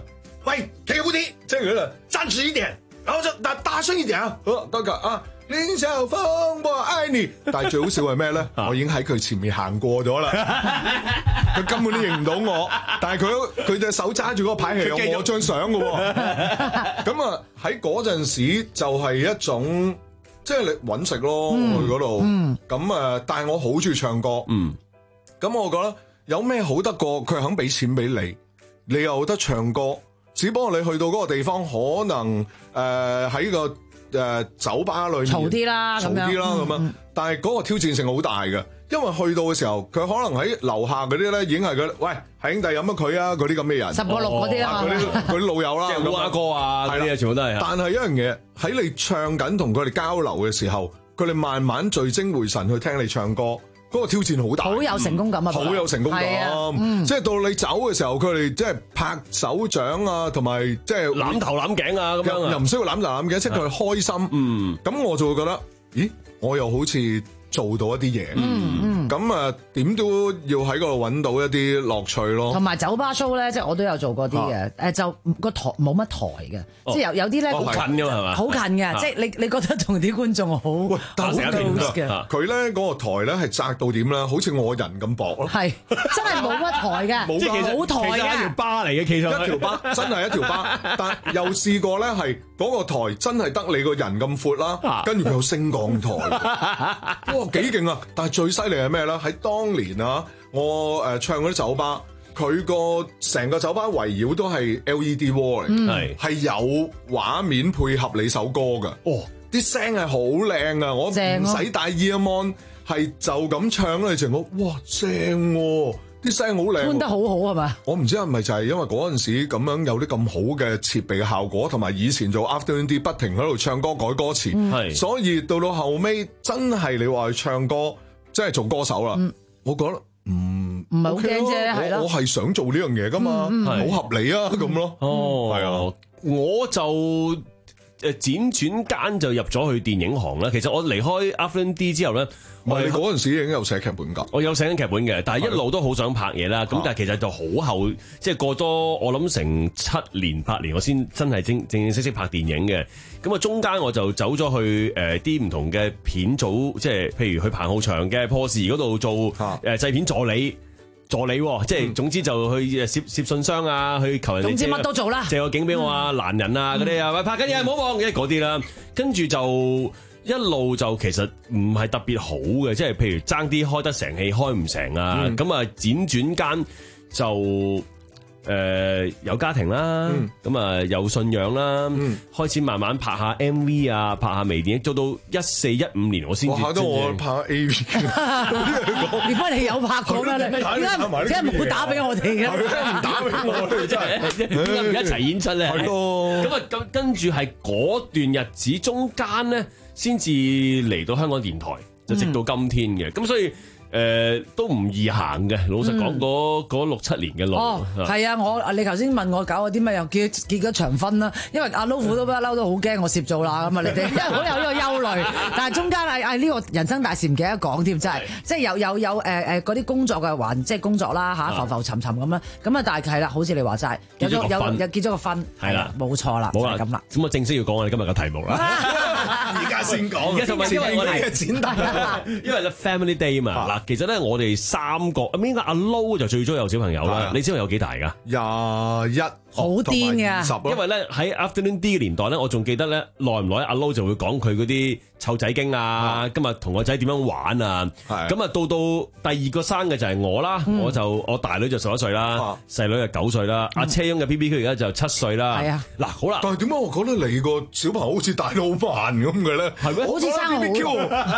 喂，企好啲，即係佢就站住一點，然後就大大聲一點啊，得㗎啊！林小峰，我愛你。但係最好笑係咩咧？我已經喺佢前面行過咗啦，佢根本都認唔到我。但係佢佢隻手揸住嗰個牌係有我張相嘅喎。咁啊喺嗰陣時就係一種即係你揾食咯， 嗯、 去嗰度。咁啊、嗯，但係我好中意唱歌。嗯，咁我覺得有咩好得過佢肯俾錢俾你，你又得唱歌。只不過你去到嗰個地方，可能誒喺、呃、個。誒、呃、酒吧裏面嘈啲啦， 嘈啲啦咁樣，嗯、但係嗰個挑戰性好大嘅，因為去到嘅時候，佢可能喺樓下嗰啲咧已經係佢，喂，係兄弟飲乜佢啊嗰啲咁嘅人， 十個六嗰啲啦， 嗰啲嗰啲老友啦， 即係烏鴉哥啊嗰啲啊，全部都係。但係一樣嘢喺你唱緊同佢哋交流嘅時候，佢哋慢慢聚精會神去聽你唱歌。嗰個挑戰好大， 好有成功感啊！ 好、嗯、有成功感，嗯、即係到你走嘅時候，佢哋即係拍手掌啊，同埋即係攬頭攬頸啊，咁樣又唔需要攬頭攬頸，即係佢開心。嗯，咁我就會覺得，咦，我又好似做到一啲嘢。嗯嗯，咁啊，點都要喺嗰度揾到一啲樂趣咯。 同埋酒吧 show 咧，即係我都有做過啲嘅，誒、啊、就個台冇乜台嘅，哦、即係有有啲咧好近㗎嘛，係嘛？ 好近嘅，啊、即係你你覺得同啲觀眾好好 close 嘅。 佢咧嗰個台咧係窄到點咧？好似我人咁薄咯。 係真係冇乜台嘅， 冇冇台嘅， 其實一條巴嚟嘅，其實一條巴真係一條巴，但又試過咧係嗰個台真係得你個人咁闊啦，跟住佢有升降台，哇幾勁啊！但係最犀利係咩咧？喺當年啊，我誒唱嗰啲酒吧，佢個成個酒吧圍繞都係 L E D wall 嚟，係係、嗯、有畫面配合你首歌㗎。哦，啲聲係好靚啊！我唔使戴 earphone，係就咁唱咧，你成個哇正喎、啊！啲聲好靚， 搬得好好係嘛？ 我唔知係咪就係因為嗰陣時咁樣有啲咁好嘅設備嘅效果，同埋以前做 afternoon tea 不停喺度唱歌改歌詞，係、嗯、所以到到後尾真係你話去唱歌，即係做歌手啦。嗯、我覺得唔唔係好驚啫，係咯。 我係想做呢樣嘢噶嘛，好、嗯嗯、合理啊咁、嗯、咯。 哦，係啊，我就。誒輾轉間就入咗去電影行啦。其實我離開 Afternoon D 之後咧， 我哋嗰陣時已經有寫劇本㗎。 我有寫緊劇本嘅，但係一路都好想拍嘢啦。咁但係其實就好後，即係過多我諗成七年八年，我先真係正正正式式拍電影嘅。咁啊，中間我就走咗去誒啲唔同嘅片組，即係譬如去彭浩翔嘅破事嗰度做誒製片助理。助理即係總之就去攝攝信箱啊，去求人哋總之乜都做啦， 借個景俾我啊，攔人啊嗰啲啊，喂拍緊嘢唔好望，因為嗰啲啦，跟住就一路就其實唔係特別好嘅，即係譬如爭啲開得成戲開唔成啊，咁啊輾轉間就。誒、呃、有家庭啦，咁啊、嗯、有信仰啦，嗯、開始慢慢拍下 M V 啊，拍下微電影，做到一四一五年我先至。 哇！到我拍 A V， 點解你有拍過咩？點解點解冇打俾我哋嘅？ 唔打俾我哋真係， 點解唔一齊演出咧？係咯。咁啊，咁跟住係嗰段日子中間咧，先至嚟到香港電台，就直到今天嘅。咁、嗯、所以。誒、呃，都唔易行嘅，老實講，嗰嗰、嗯、六七年嘅路。 哦，係啊，我你頭先問我搞嗰啲咩，又結結咗場婚啦，因為阿老虎都不嬲都好驚我攝做啦，咁啊，你哋因為好有呢個憂慮，但係中間係係呢個人生大事唔記得講添，真係，即係有有有誒誒嗰啲工作嘅環，即係工作啦吓，浮浮沉沉咁啦，咁啊，但係係啦，好似你話齋，有咗有有結咗個婚，係啦，冇錯啦，冇啦咁啦， 咁我正式要講我哋今日嘅題目啦， 而家先講， 而家同埋因為我哋剪大， 因為咧 Family Day 嘛，嗱，其實咧我哋三個，邊個阿 Low 就最早有小朋友啦，你小朋友幾大噶？ 廿一。 好癲㗎！ 因為咧喺 Afternoon D 嘅年代咧，我仲記得咧，耐唔耐阿 Low 就會講佢嗰啲湊仔經啊，今日同個仔點樣玩啊，咁啊到到第二個生嘅就係我啦，我就我大女就十一歲啦，細女就九歲啦，阿車翁嘅 B B 佢而家就七歲啦。係啊，嗱好啦， 但係點解我覺得你個小朋友好似大得好慢咁嘅咧？ 係咩？ 好似生好 B B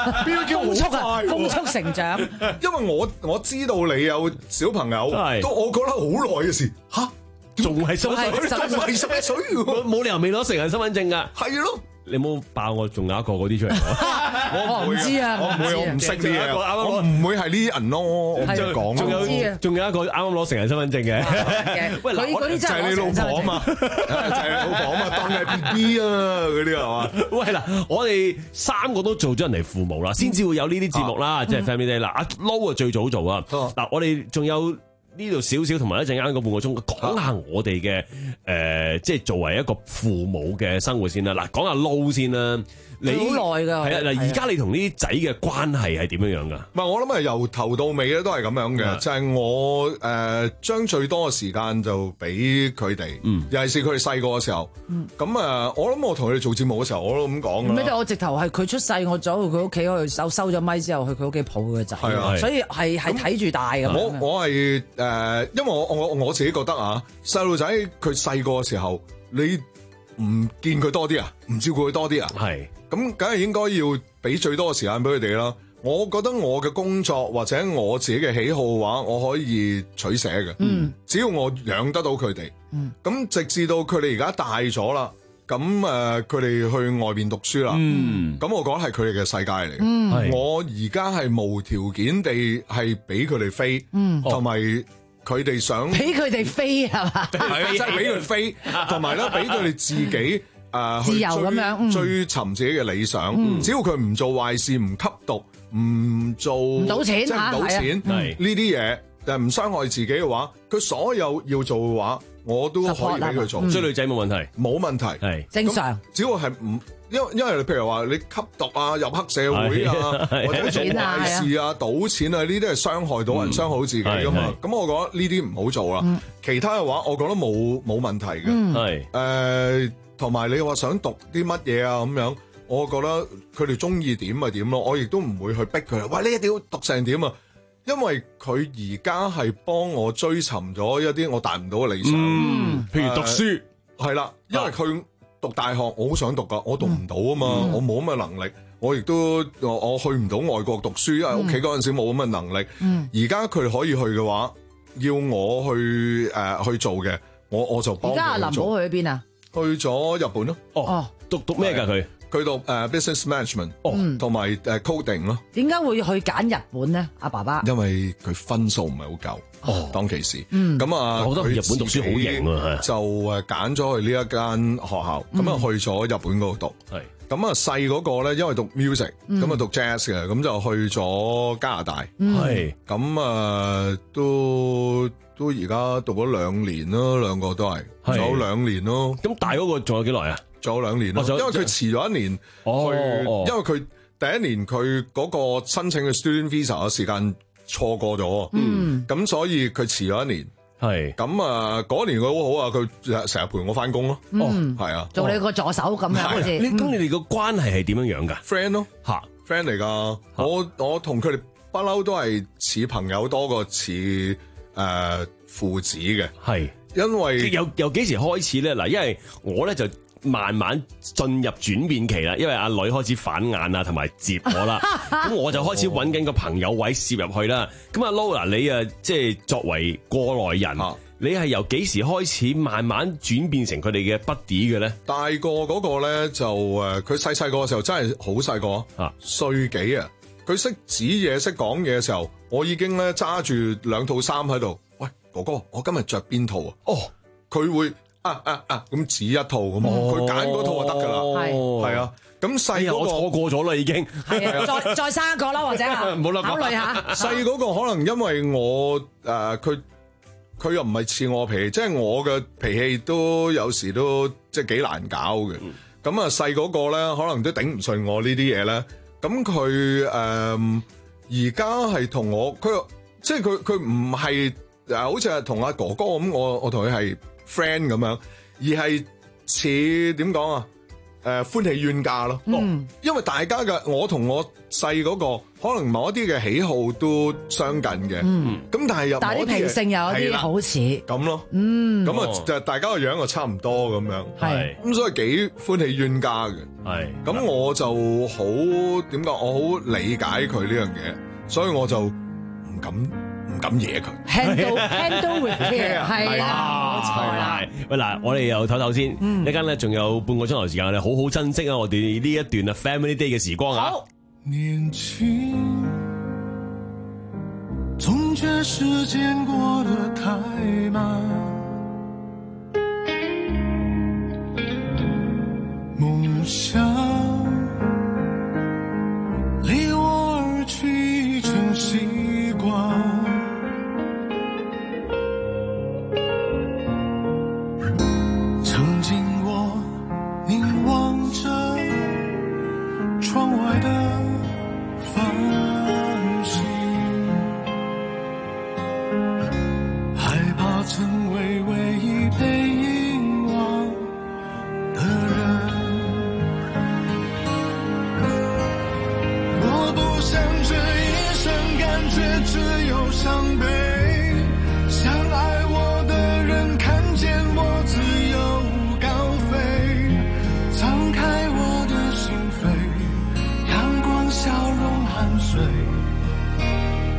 Q 好速啊，高速成長。 因為我我知道你有小朋友，都我覺得好耐嘅事嚇。 仲係十一歲， 仲係十一歲， 冇理由未攞成人身份證噶。 係咯， 你冇爆我仲有一個嗰啲出嚟。 我唔知啊， 我唔會，我唔識啲嘢。我唔會係呢啲人咯，我唔知講。 仲有仲有一個啱啱攞成人身份證嘅。 喂，佢嗰啲真係你老婆啊嘛，就係你老婆啊嘛，當係 B B 啊嗰啲係嘛？ 喂嗱，我哋三個都做咗人哋父母啦，先至會有呢啲節目啦，即係 Family Day 啦。阿 Low 啊最早做啊。嗱，我哋仲有。 呢度少少，同埋一陣間嗰半個鐘講下我哋嘅誒，即係作為一個父母嘅生活先啦。嗱，講下撈先啦。你好耐㗎， 係啊！嗱，而家你同呢啲仔嘅關係係點樣樣㗎？ 唔係，我諗係由頭到尾咧都係咁樣嘅，就係我誒將最多嘅時間就俾佢哋，尤其是佢哋細個嘅時候。咁誒，我諗我同佢哋做節目嘅時候，我都咁講㗎啦。 咩？我直頭係佢出世，我走去佢屋企去收收咗咪之後，去佢屋企抱佢個仔。係啊，所以係係睇住大咁。 我我係誒，因為我我我自己覺得啊，細路仔佢細個嘅時候，你唔見佢多啲啊，唔照顧佢多啲啊，係。咁梗係應該要俾最多嘅時間俾佢哋啦。我覺得我嘅工作或者我自己嘅喜好嘅話，我可以取捨嘅。嗯，只要我養得到佢哋。嗯，咁直至到佢哋而家大咗啦，咁誒佢哋去外邊讀書啦。嗯，咁我覺得係佢哋嘅世界嚟。嗯，我而家係無條件地係俾佢哋飛。嗯，同埋佢哋想俾佢哋飛係嘛？ 係啊，即係俾佢飛，同埋咧俾佢哋自己。誒、呃、 自由咁樣、嗯、 追尋自己嘅理想，嗯、只要佢唔做壞事、唔吸毒、唔做唔賭錢即係唔賭錢呢啲嘢，誒唔傷害自己嘅話，佢所有要做嘅話，我都可以俾佢做。 追女仔冇問題， 冇問題， 係正常。 只要係唔因因為譬如話你吸毒啊、入黑社會啊，或者做壞事啊、賭錢啊，呢啲係傷害到人、傷害到自己噶嘛。咁我覺得呢啲唔好做啦。嗯、其他嘅話，我覺得冇冇問題嘅。係誒、嗯。同埋你話想讀啲乜嘢啊咁樣，我覺得佢哋中意點咪點咯，我亦都唔會去逼佢。喂，你一定要讀成點啊！因為佢而家係幫我追尋咗一啲我達唔到嘅理想， 嗯，譬如讀書係啦、呃，因為佢讀大學，我好想讀噶，我讀唔到啊嘛，嗯、我冇咁嘅能力，我亦都我我去唔到外國讀書，因為屋企嗰陣時冇咁嘅能力。而家佢可以去嘅話，要我去誒、呃、去做嘅，我我就幫佢做。而家阿林寶去邊啊？ 去咗日本咯， 哦，讀讀咩㗎佢？ 佢讀誒 business management，哦，同埋誒 coding 咯。 點解會去揀日本咧？阿爸爸， 因為佢分數唔係好夠，哦，當其時，咁啊， 我覺得日本讀書好型啊， 就誒揀咗去呢一間學校，咁啊去咗日本嗰度讀，係，咁啊細嗰個咧，因為讀 music，咁啊讀 jazz 嘅，咁就去咗加拿大，係，咁啊都。都而家讀咗兩年咯，兩個都係，仲有兩年咯。 咁大嗰個仲有幾耐啊？ 仲有兩年咯，因為佢遲咗一年去， 哦、 因為佢第一年佢嗰個申請嘅 student visa 嘅時間錯過咗，嗯，咁所以佢遲咗一年。係咁啊！嗰年佢好好啊，佢成日陪我翻工咯。哦，係啊， 做你個助手咁樣好似。 你咁你哋個關係係點樣樣㗎 ？friend 咯，嚇 friend 嚟㗎。我我同佢哋不嬲都係似朋友多過似。誒、呃、父子嘅係，因為由由幾時開始咧？嗱，因為我咧就慢慢進入轉變期啦，因為阿女開始反眼啊，同埋接我啦，咁我就開始揾緊個朋友位攝入去啦。咁阿 Lola，你啊即係作為過來人，啊、你係由幾時開始慢慢轉變成佢哋嘅 buddy 嘅咧？ 大個嗰個咧就誒，佢細細個嘅時候真係好細個啊，歲幾啊？佢識指嘢、識講嘢嘅時候，我已經咧揸住兩套衫喺度。喂，哥哥，我今日着邊套啊？哦，佢會啊啊啊咁指一套咁，佢揀嗰套就得噶啦。係係啊，咁細嗰個我錯過咗啦，已經。 係啊，再再生一個啦，或者啊，考慮下。 細嗰個可能因為我誒，佢佢又唔係似我脾氣，即係我嘅脾氣都有時都即係幾難搞嘅。咁啊，細嗰個咧，可能都頂唔順我呢啲嘢咧。咁佢誒而家係同我，佢即係佢佢唔係誒，好似係同阿哥哥咁，我我同佢係 friend 咁樣，而係似點講啊？誒、呃、歡喜冤家咯，嗯、因為大家嘅我同我細嗰個可能某一啲嘅喜好都相近嘅，咁、嗯、但係又但係啲脾性有啲好似咁咯， 嗯， 咁啊就大家個樣又差唔多咁樣，係咁所以幾歡喜冤家嘅，係咁我就好點講，我好理解佢呢樣嘢，所以我就唔敢。唔敢惹佢 ，handle handle with care 係啦，冇錯啦。 喂嗱，我哋又唞唞先，嗯、一間咧仲有半個鐘頭時間，我哋好好珍惜啊！我哋呢一段啊 Family Day 嘅時光啊。好年輕總覺時間過得太慢，夢想離我而去成習慣。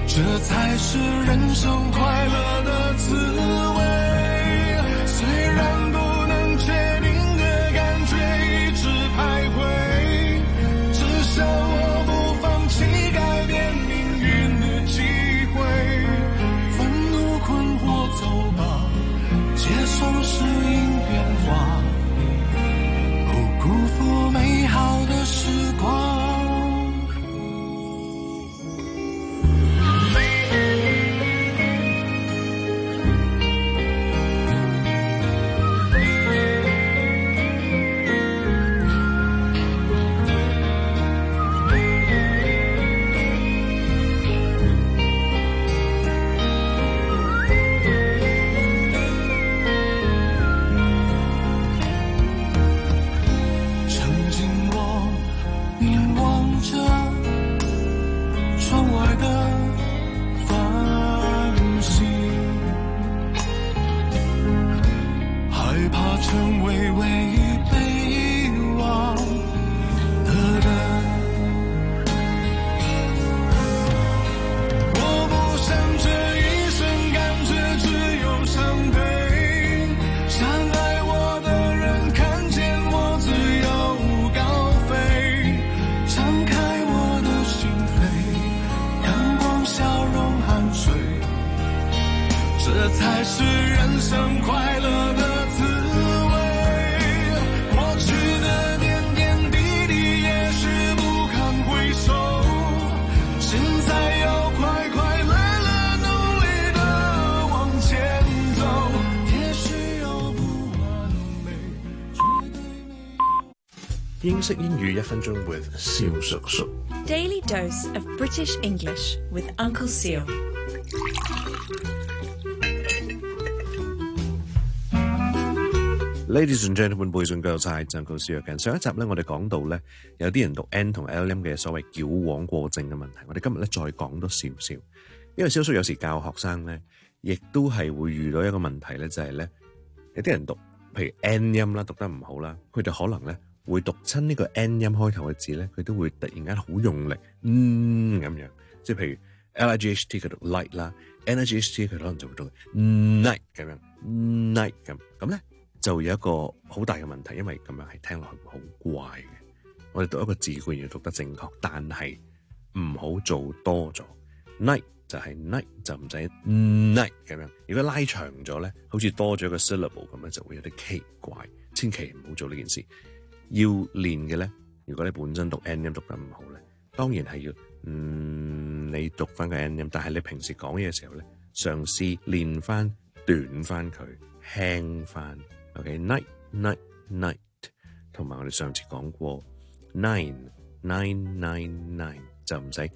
這才是人生快樂的滋味。雖然不能確定的感覺一直徘徊，至少我不放棄改變命運的機會。憤怒困惑走吧，接受適應變化，不辜負美好的時光。 英式英語一分鐘 with 蕭叔叔。 Daily dose of British English with Uncle Seal。 Ladies and gentlemen, boys and girls, hi, Uncle Seal again。上一集咧，我哋講到咧，有啲人讀 N 同 L 音嘅所謂矯枉過正嘅問題。我哋今日咧再講多少少，因為蕭叔有時教學生咧，亦都係會遇到一個問題咧，就係咧有啲人讀，譬如 N 音啦，讀得唔好啦，佢哋可能咧。會讀親呢個 N 音開頭嘅字咧，佢都會突然間好用力，嗯咁樣，即係譬如 L I G H T 佢讀 light 啦 ，N I G H T 佢可能就會讀 night 咁樣 ，night 咁，咁咧就有一個好大嘅問題，因為咁樣係聽落去好怪嘅。我哋讀一個字固然要讀得正確，但係唔好做多咗 ，night 就係 night 就唔使 night 咁樣。如果拉長咗咧，好似多咗一個 syllable 咁樣，就會有啲奇怪，千祈唔好做呢件事。要練嘅咧，如果你本身讀 N 音讀得唔好咧，當然係要，嗯，你讀翻個 N 音，但係你平時講嘢嘅時候咧，嘗試練翻短翻佢，輕翻 ，OK，night night night， 同埋我哋上次講過 nine nine nine nine 就唔使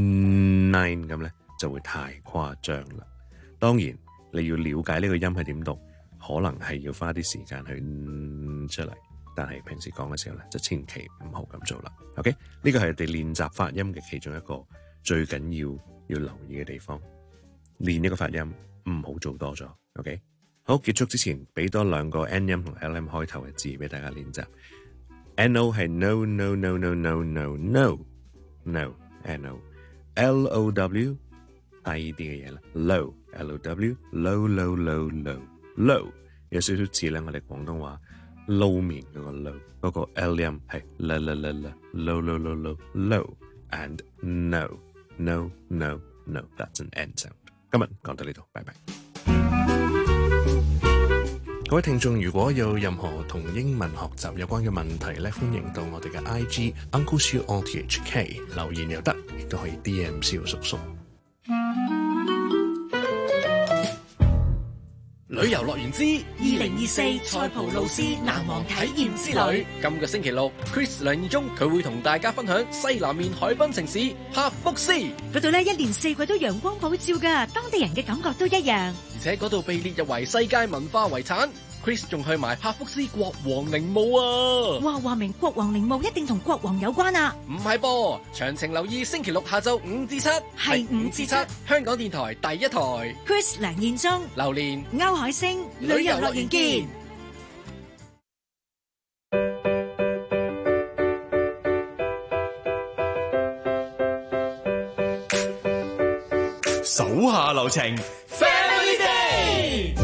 nine 咁咧，就會太誇張啦。當然你要了解呢個音係點讀，可能係要花啲時間去、嗯、出嚟。但係平時講嘅時候咧，就千祈唔好咁做啦。OK， 呢個係我哋練習發音嘅其中一個最緊要要留意嘅地方。練一個發音唔好做多咗。OK， 好，結束之前俾多兩個 N 音同 L 音開頭嘅字俾大家練習。N O 係 no no no no no no no no N O L O W 低啲嘅嘢啦 low L O W low low low low low 有少少似咧我哋廣東話。撈面嗰個 low 嗰個 L 音係 la la la la low low low low low and no no no no that's an N sound。今日講到呢度，拜拜。各位聽眾，如果有任何同英文學習有關嘅問題咧，歡迎到我哋嘅 I G Uncle Siu O T H K 留言又得，亦都可以 D M 蕭叔叔。 旅遊樂園之二零二四塞浦路斯難忘體驗之旅。 今個星期六 ，Chris 梁彥忠佢會同大家分享西南面海濱城市柏福斯。 嗰度咧一年四季都陽光普照噶，當地人嘅感覺都一樣。 而且嗰度被列入為世界文化遺產。Chris 仲去埋柏福斯國王陵墓啊！ 哇，話明國王陵墓一定同國王有關啊！ 唔係噃，詳情留意星期六下晝五至七， 係五至七， 香港電台第一台。 Chris 梁彥忠、 榴蓮、 歐海星，旅遊樂園見。 手下留情 Family Day。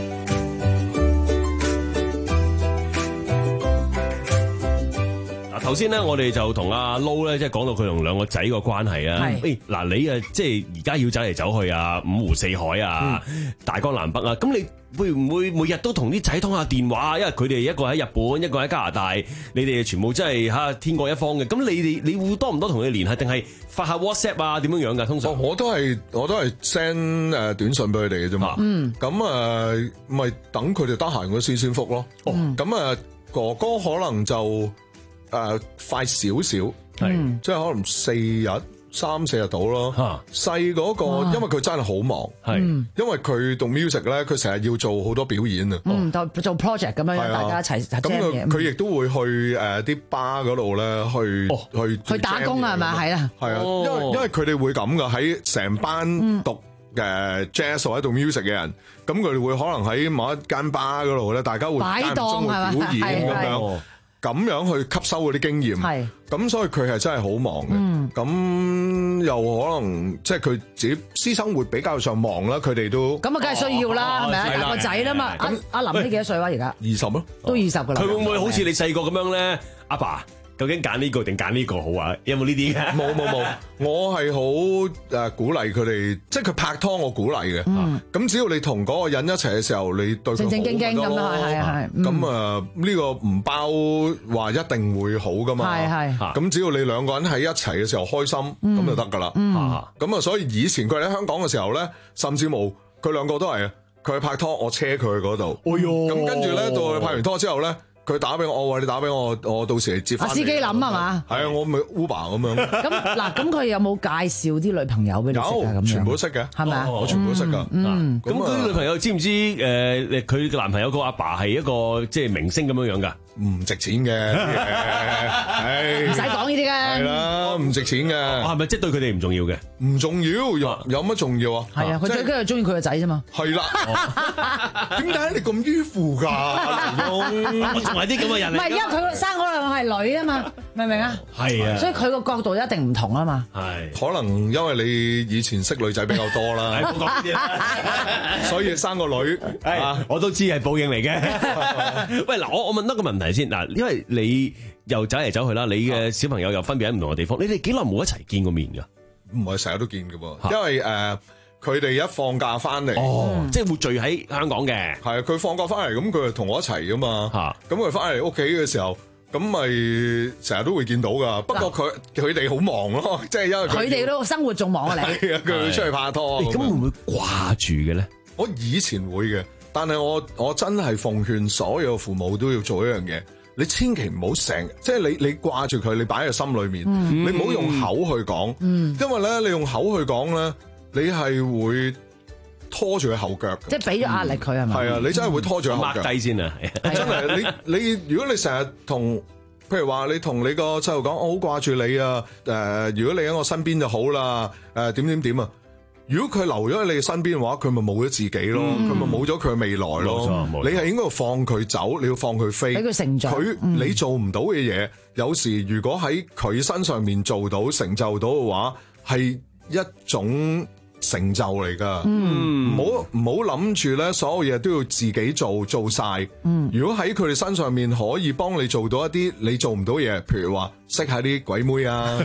頭先咧，我哋就同阿 Low 咧，即係講到佢同兩個仔個關係啊。誒，嗱，你啊，即係而家要走嚟走去啊，五湖四海啊，嗯、大江南北啊，咁你會唔會每日都同啲仔通下電話？因為佢哋一個喺日本，一個喺加拿大，你哋全部真係嚇天各一方嘅。咁你哋你會多唔多同佢哋聯繫？定係發下 WhatsApp 啊？點樣樣㗎？通常我都係我都係 send 誒短信俾佢哋嘅啫嘛。嗯，咁誒咪等佢哋得閒嗰時先覆咯。哦，咁啊哥哥可能就。誒、呃，快少少，係、嗯，即係可能四日、三四日到咯。細嗰、那個，因為佢真係好忙，係、嗯，因為佢讀 music 咧，佢成日要做好多表演啊。嗯， 做 project 咁樣，大家一齊。咁佢佢亦都會去誒啲 bar 嗰度咧，去、哦、去去打工啊，係咪？係啦， 係啊，因為因為佢哋會咁噶，喺成班讀誒 jazz 或者讀 music 嘅人，咁佢哋會可能喺某一間 bar 嗰度咧，大家會擺檔係嘛， 表演咁樣。咁樣去吸收嗰啲經驗，咁所以佢係真係好忙嘅。咁、嗯、又可能即係佢自己私生活比較上忙啦，佢哋都咁啊，梗係需要啦，係咪啊？大個仔啦嘛。阿阿林呢幾多歲話而家？二十咯，都二十噶啦。佢會唔會好似你細個咁樣咧？阿爸，爸究竟揀呢個定揀呢個好啊？有冇呢啲嘅？冇冇冇，我係好誒鼓勵佢哋，即係佢拍拖我鼓勵嘅。咁、嗯、只要你同嗰個人一齊嘅時候，你對佢正正經經咁咯，係係。咁啊呢個唔包話一定會好噶嘛。係係。咁只要你兩個人喺一齊嘅時候開心，咁、嗯、就得噶啦。咁、嗯、啊，所以以前佢喺香港嘅時候咧，甚至冇佢兩個都係佢拍拖，我車佢去嗰度。哎喲！咁跟住咧，到佢拍完拖之後咧。佢打俾我，我話你打俾我，我到時嚟接翻。司機諗係嘛？係啊，我咪 Uber 咁樣。咁嗱，咁佢有冇介紹啲女朋友俾你識啊？咁樣全部都識嘅，係咪啊？我全部都識㗎。嗯，咁嗰啲女朋友知唔知誒？佢嘅男朋友個阿爸係一個即係明星咁樣樣㗎？唔值錢嘅，唔使講呢啲嘅。係啦，唔值錢嘅。係咪即係對佢哋唔重要嘅？唔重要，有有乜重要啊？係啊，佢最緊係中意佢個仔啫嘛。係啦。點解你咁迂腐㗎？同埋啲咁嘅人嚟。唔係，因為佢生嗰兩個係女啊嘛，明唔明啊？係啊。所以佢個角度一定唔同啊嘛。係。可能因為你以前識女仔比較多啦。係，唔講呢啲啦。所以生個女，啊，我都知係報應嚟嘅。喂，嗱，我我問多個問題先嗱，因為你又走嚟走去啦，你嘅小朋友又分別喺唔同嘅地方，你哋幾耐冇一齊見過面噶？唔係成日都見嘅噃，因為誒佢哋一放假翻嚟，哦，即係會聚喺香港嘅。係啊，佢放假翻嚟，咁佢就同我一齊噶嘛。嚇，咁佢翻嚟屋企嘅時候，咁咪成日都會見到噶。不過佢佢哋好忙咯，即係因為佢哋都生活仲忙啊！你係啊，佢會出去拍拖。咁會唔會掛住嘅咧？我以前會嘅。但係我我真係奉勸所有父母都要做一樣嘢，你千祈唔好成，即係你你掛住佢，你擺喺心裏面，嗯、你唔好用口去講，嗯、因為咧你用口去講咧，你係會拖住佢後腳，即係俾咗壓力佢係咪？係、嗯、啊，你真係會拖住佢後腳。抹低先啊！真係你你如果你成日同，譬如話你同你個細路講，我好掛住你啊！誒、呃，如果你喺我身邊就好啦，誒點點點啊！如果佢留咗喺你身邊嘅話，佢咪冇咗自己咯，佢咪冇咗佢嘅未來咯。你係應該放佢走，你要放佢飛，俾佢成長。佢你做唔到嘅嘢，有時如果喺佢身上面做到成就到嘅話，係一種成就嚟噶。唔好唔好諗住咧，所有嘢都要自己做做晒。嗯、如果喺佢哋身上面可以幫你做到一啲你做唔到嘢，譬如話識下啲鬼妹啊。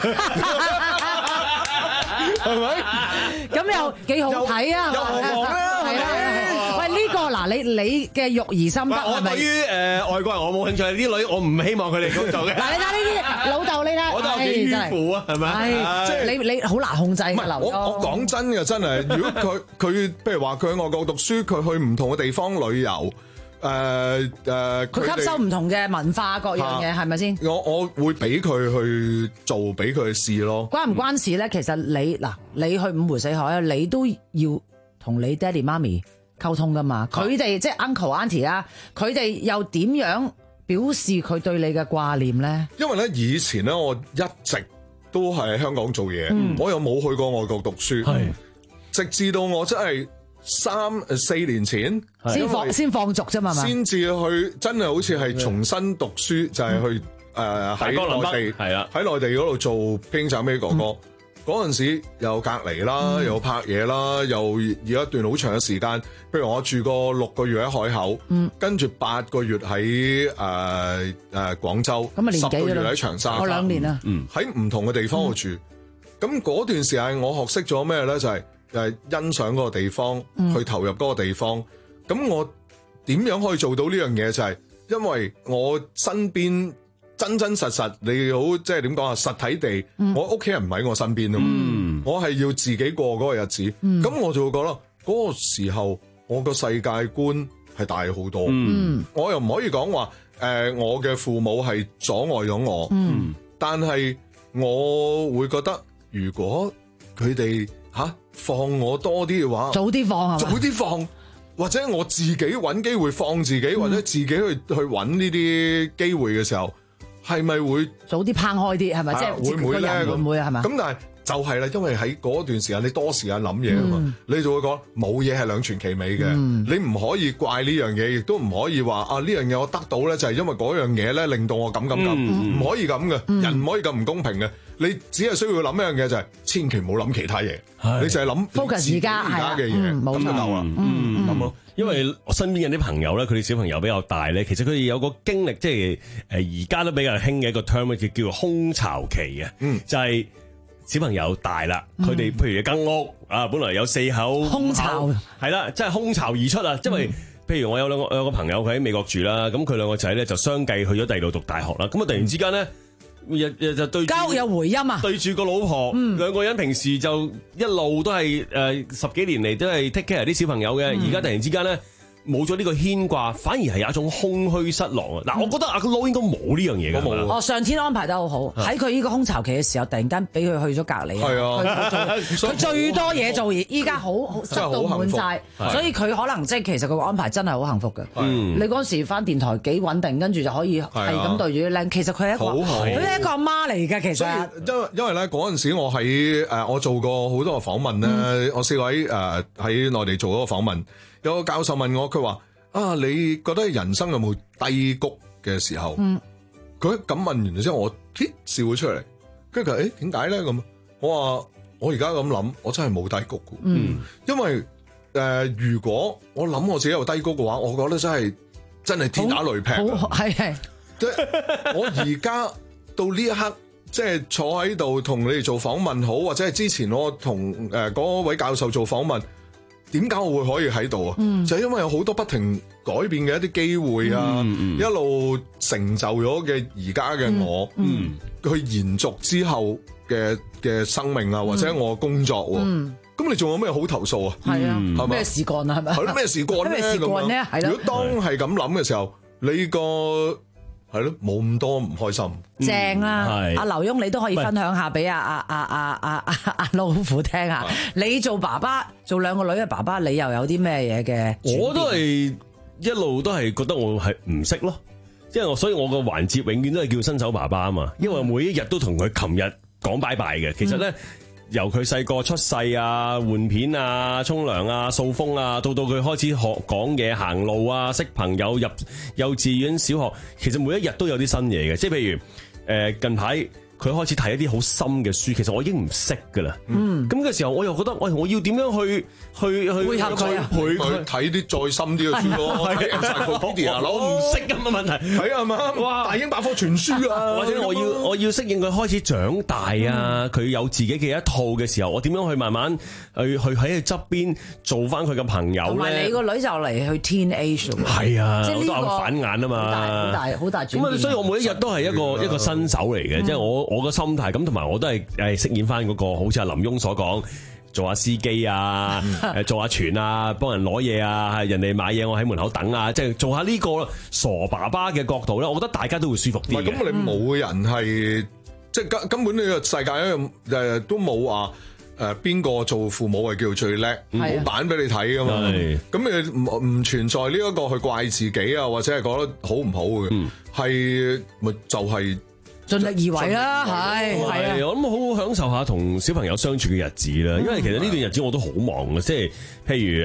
係咪？咁又幾好睇啊！又何妨咧？係啦，喂，呢個嗱，你你嘅育兒心得係咪？我對於誒外國人我冇興趣，啲女我唔希望佢哋咁做嘅。嗱，你睇呢啲老豆，你睇，我都幾迂腐啊，係咪？即係你你好難控制嘅。我我講真嘅，真係，如果佢佢譬如話佢喺外國讀書，佢去唔同嘅地方旅遊。誒誒，佢、呃呃、吸收唔同嘅文化各樣嘢，係咪先？我我會俾佢去做，俾佢去試咯。關唔關事咧？其實你嗱，你去五湖四海啊，你都要同你爹哋媽咪溝通噶嘛。佢哋、啊、即係 uncle auntie 啦，佢哋又點樣表示佢對你嘅掛念咧？因為咧以前咧，我一直都係喺香港做嘢，嗯、我又冇去過外國讀書，係直至到我真係。三誒四年前先放先放逐啫嘛，先至去真係好似係重新讀書，就係去誒喺內地係啊，喺內地嗰度做經濟咩哥哥， 嗰陣時又隔離啦， 嗯、 又拍嘢啦，又要一段好長嘅時間。譬如我住過六個月喺海口，嗯、跟住八個月喺誒誒廣州，十個月喺長沙， 我兩年啦， 喺唔、嗯、同嘅地方度住。咁嗰、嗯、段時間我學識咗咩咧？就係、是、誒欣賞嗰個地方，嗯、去投入嗰個地方。咁我點樣可以做到呢樣嘢？就係、是、因為我身邊。真真實實，你好即係點講啊？實體地，嗯、我屋企人唔喺我身邊啊嘛，嗯、我係要自己過嗰個日子。咁、嗯、我就會覺得嗰個時候，我個世界觀係大好多。嗯、我又唔可以講話誒，我嘅父母係阻礙咗我，嗯、但係我會覺得，如果佢哋嚇放我多啲嘅話， 早啲放係嘛？ 早啲放，或者我自己揾機會放自己，嗯、或者自己去去揾呢啲機會嘅時候。係咪會早啲拋開啲係咪？即係會唔會咧？ 會唔會啊？係嘛？ 咁但係就係啦，因為喺嗰段時間你多時間諗嘢啊嘛，嗯、你就會講冇嘢係兩全其美嘅。嗯、你唔可以怪呢樣嘢，亦都唔可以話啊呢樣嘢我得到咧就係因為嗰樣嘢咧令到我咁咁咁，唔、嗯、可以咁嘅，嗯、人唔可以咁唔公平嘅。你只係需要諗一樣嘢就係、是，千祈唔好諗其他嘢，是你就係諗 focus 而家而家嘅嘢，咁就夠啦。 嗯，咁咯。因為我身邊嘅啲朋友咧，佢哋小朋友比較大咧，其實佢哋有個經歷，即係誒而家都比較興嘅一個 term 叫叫做空巢期嘅，嗯、就係小朋友大啦，佢哋、嗯、譬如一間屋啊，本來有四口空巢， 係啦，即係空巢而出啊，因為。嗯譬如我有兩個有個朋友佢喺美國住啦，咁佢兩個仔咧就相繼去咗第二度讀大學啦，咁啊突然之間咧日日就對交有回音啊， 對住個老婆，兩、嗯、個人平時就一路都係誒、呃、十幾年嚟都係 take care 啲小朋友嘅，而家、嗯、突然之間咧。冇咗呢個牽掛，反而係有一種空虛失落啊！嗱、嗯，我覺得阿 Lo 應該冇呢樣嘢㗎，冇哦，上天安排得好好，喺佢呢個空巢期嘅時候，突然間俾佢去咗隔離， 係啊， 佢最多嘢做，而依家好好塞到滿晒，所以佢可能即係其實佢個安排真係好幸福嘅。嗯、你嗰時返電台幾穩定，跟住就可以係咁對住啲靚，其實佢係一個佢係一個阿媽嚟嘅，其實。 因為因為咧嗰陣時我喺誒我做過好多個訪問咧，嗯、我試過喺誒喺內地做嗰個訪問。有個教授問我，佢話：啊，你覺得人生有冇低谷嘅時候？佢咁、嗯、問完之後，我笑咗出嚟。跟住佢誒點解咧咁？我話我而家咁諗，我真係冇低谷嘅。嗯，因為誒、呃，如果我諗我自己有低谷嘅話，我覺得真係真係天打雷劈。 係係， 即係我而家到呢一刻，即係坐喺度同你哋做訪問好，或者係之前我同誒嗰位教授做訪問。點解我會可以喺度啊？嗯、就係因為有好多不停改變嘅一啲機會啊，嗯嗯、一路成就咗嘅而家嘅我，嗯嗯、去延續之後嘅嘅生命啊，或者我工作喎。咁、嗯、你仲有咩好投訴啊？係啊，係咩事幹啊？係咪？ 係咯，咩事幹咧？ 咩事幹咧？係咯。 如果當係咁諗嘅時候，你個係咯，冇咁多唔開心。 正啦，阿劉墉你都可以分享下俾阿阿阿阿阿阿阿老虎聽下。你做爸爸，做兩個女嘅爸爸，你又有啲咩嘢嘅？ 我都係一路都係覺得我係唔識咯，即係我，所以我個環節永遠都係叫新手爸爸啊嘛。因為每一日都同佢琴日講拜拜嘅。其實咧，由佢細個出世啊、換片啊、沖涼啊、掃風啊，到到佢開始學講嘢、行路啊、識朋友、入幼稚園、小學，其實每一日都有啲新嘢嘅。即係譬如誒近排佢開始睇一啲好深嘅書，其實我已經唔識噶啦。嗯，咁嘅時候我又覺得，喂，我要點樣去去去配合佢啊？ 陪佢睇啲再深啲嘅書咯。係啊，我唔識咁嘅問題。係啊，係嘛？哇！大英百科全書啊， 或者我要我要適應佢開始長大啊，佢有自己嘅一套嘅時候，我點樣去慢慢去去喺佢側邊做翻佢嘅朋友咧？ 同埋你個女就嚟去 teenage 喎。 係啊， 即係呢個反眼啊嘛， 好大好大轉變。 咁啊，所以我每一日都係一個一個新手嚟嘅，即係我。我個心態咁，同埋我都係誒飾演翻嗰個，好似阿林墉所講，做下司機啊，誒做下傳啊，幫人攞嘢啊，人哋買嘢我喺門口等啊，即係做下呢個傻爸爸嘅角度咧，我覺得大家都會舒服啲嘅。 咁你冇人係即係根根本呢個世界誒都冇話誒邊個做父母係叫做最叻，冇版俾你睇噶嘛。咁你唔唔存在呢一個去怪自己啊，或者係覺得好唔好嘅，係咪就係？ 盡力而為啦，係係啊！ 我諗好好享受下同小朋友相處嘅日子啦，因為其實呢段日子我都好忙嘅，即係譬如誒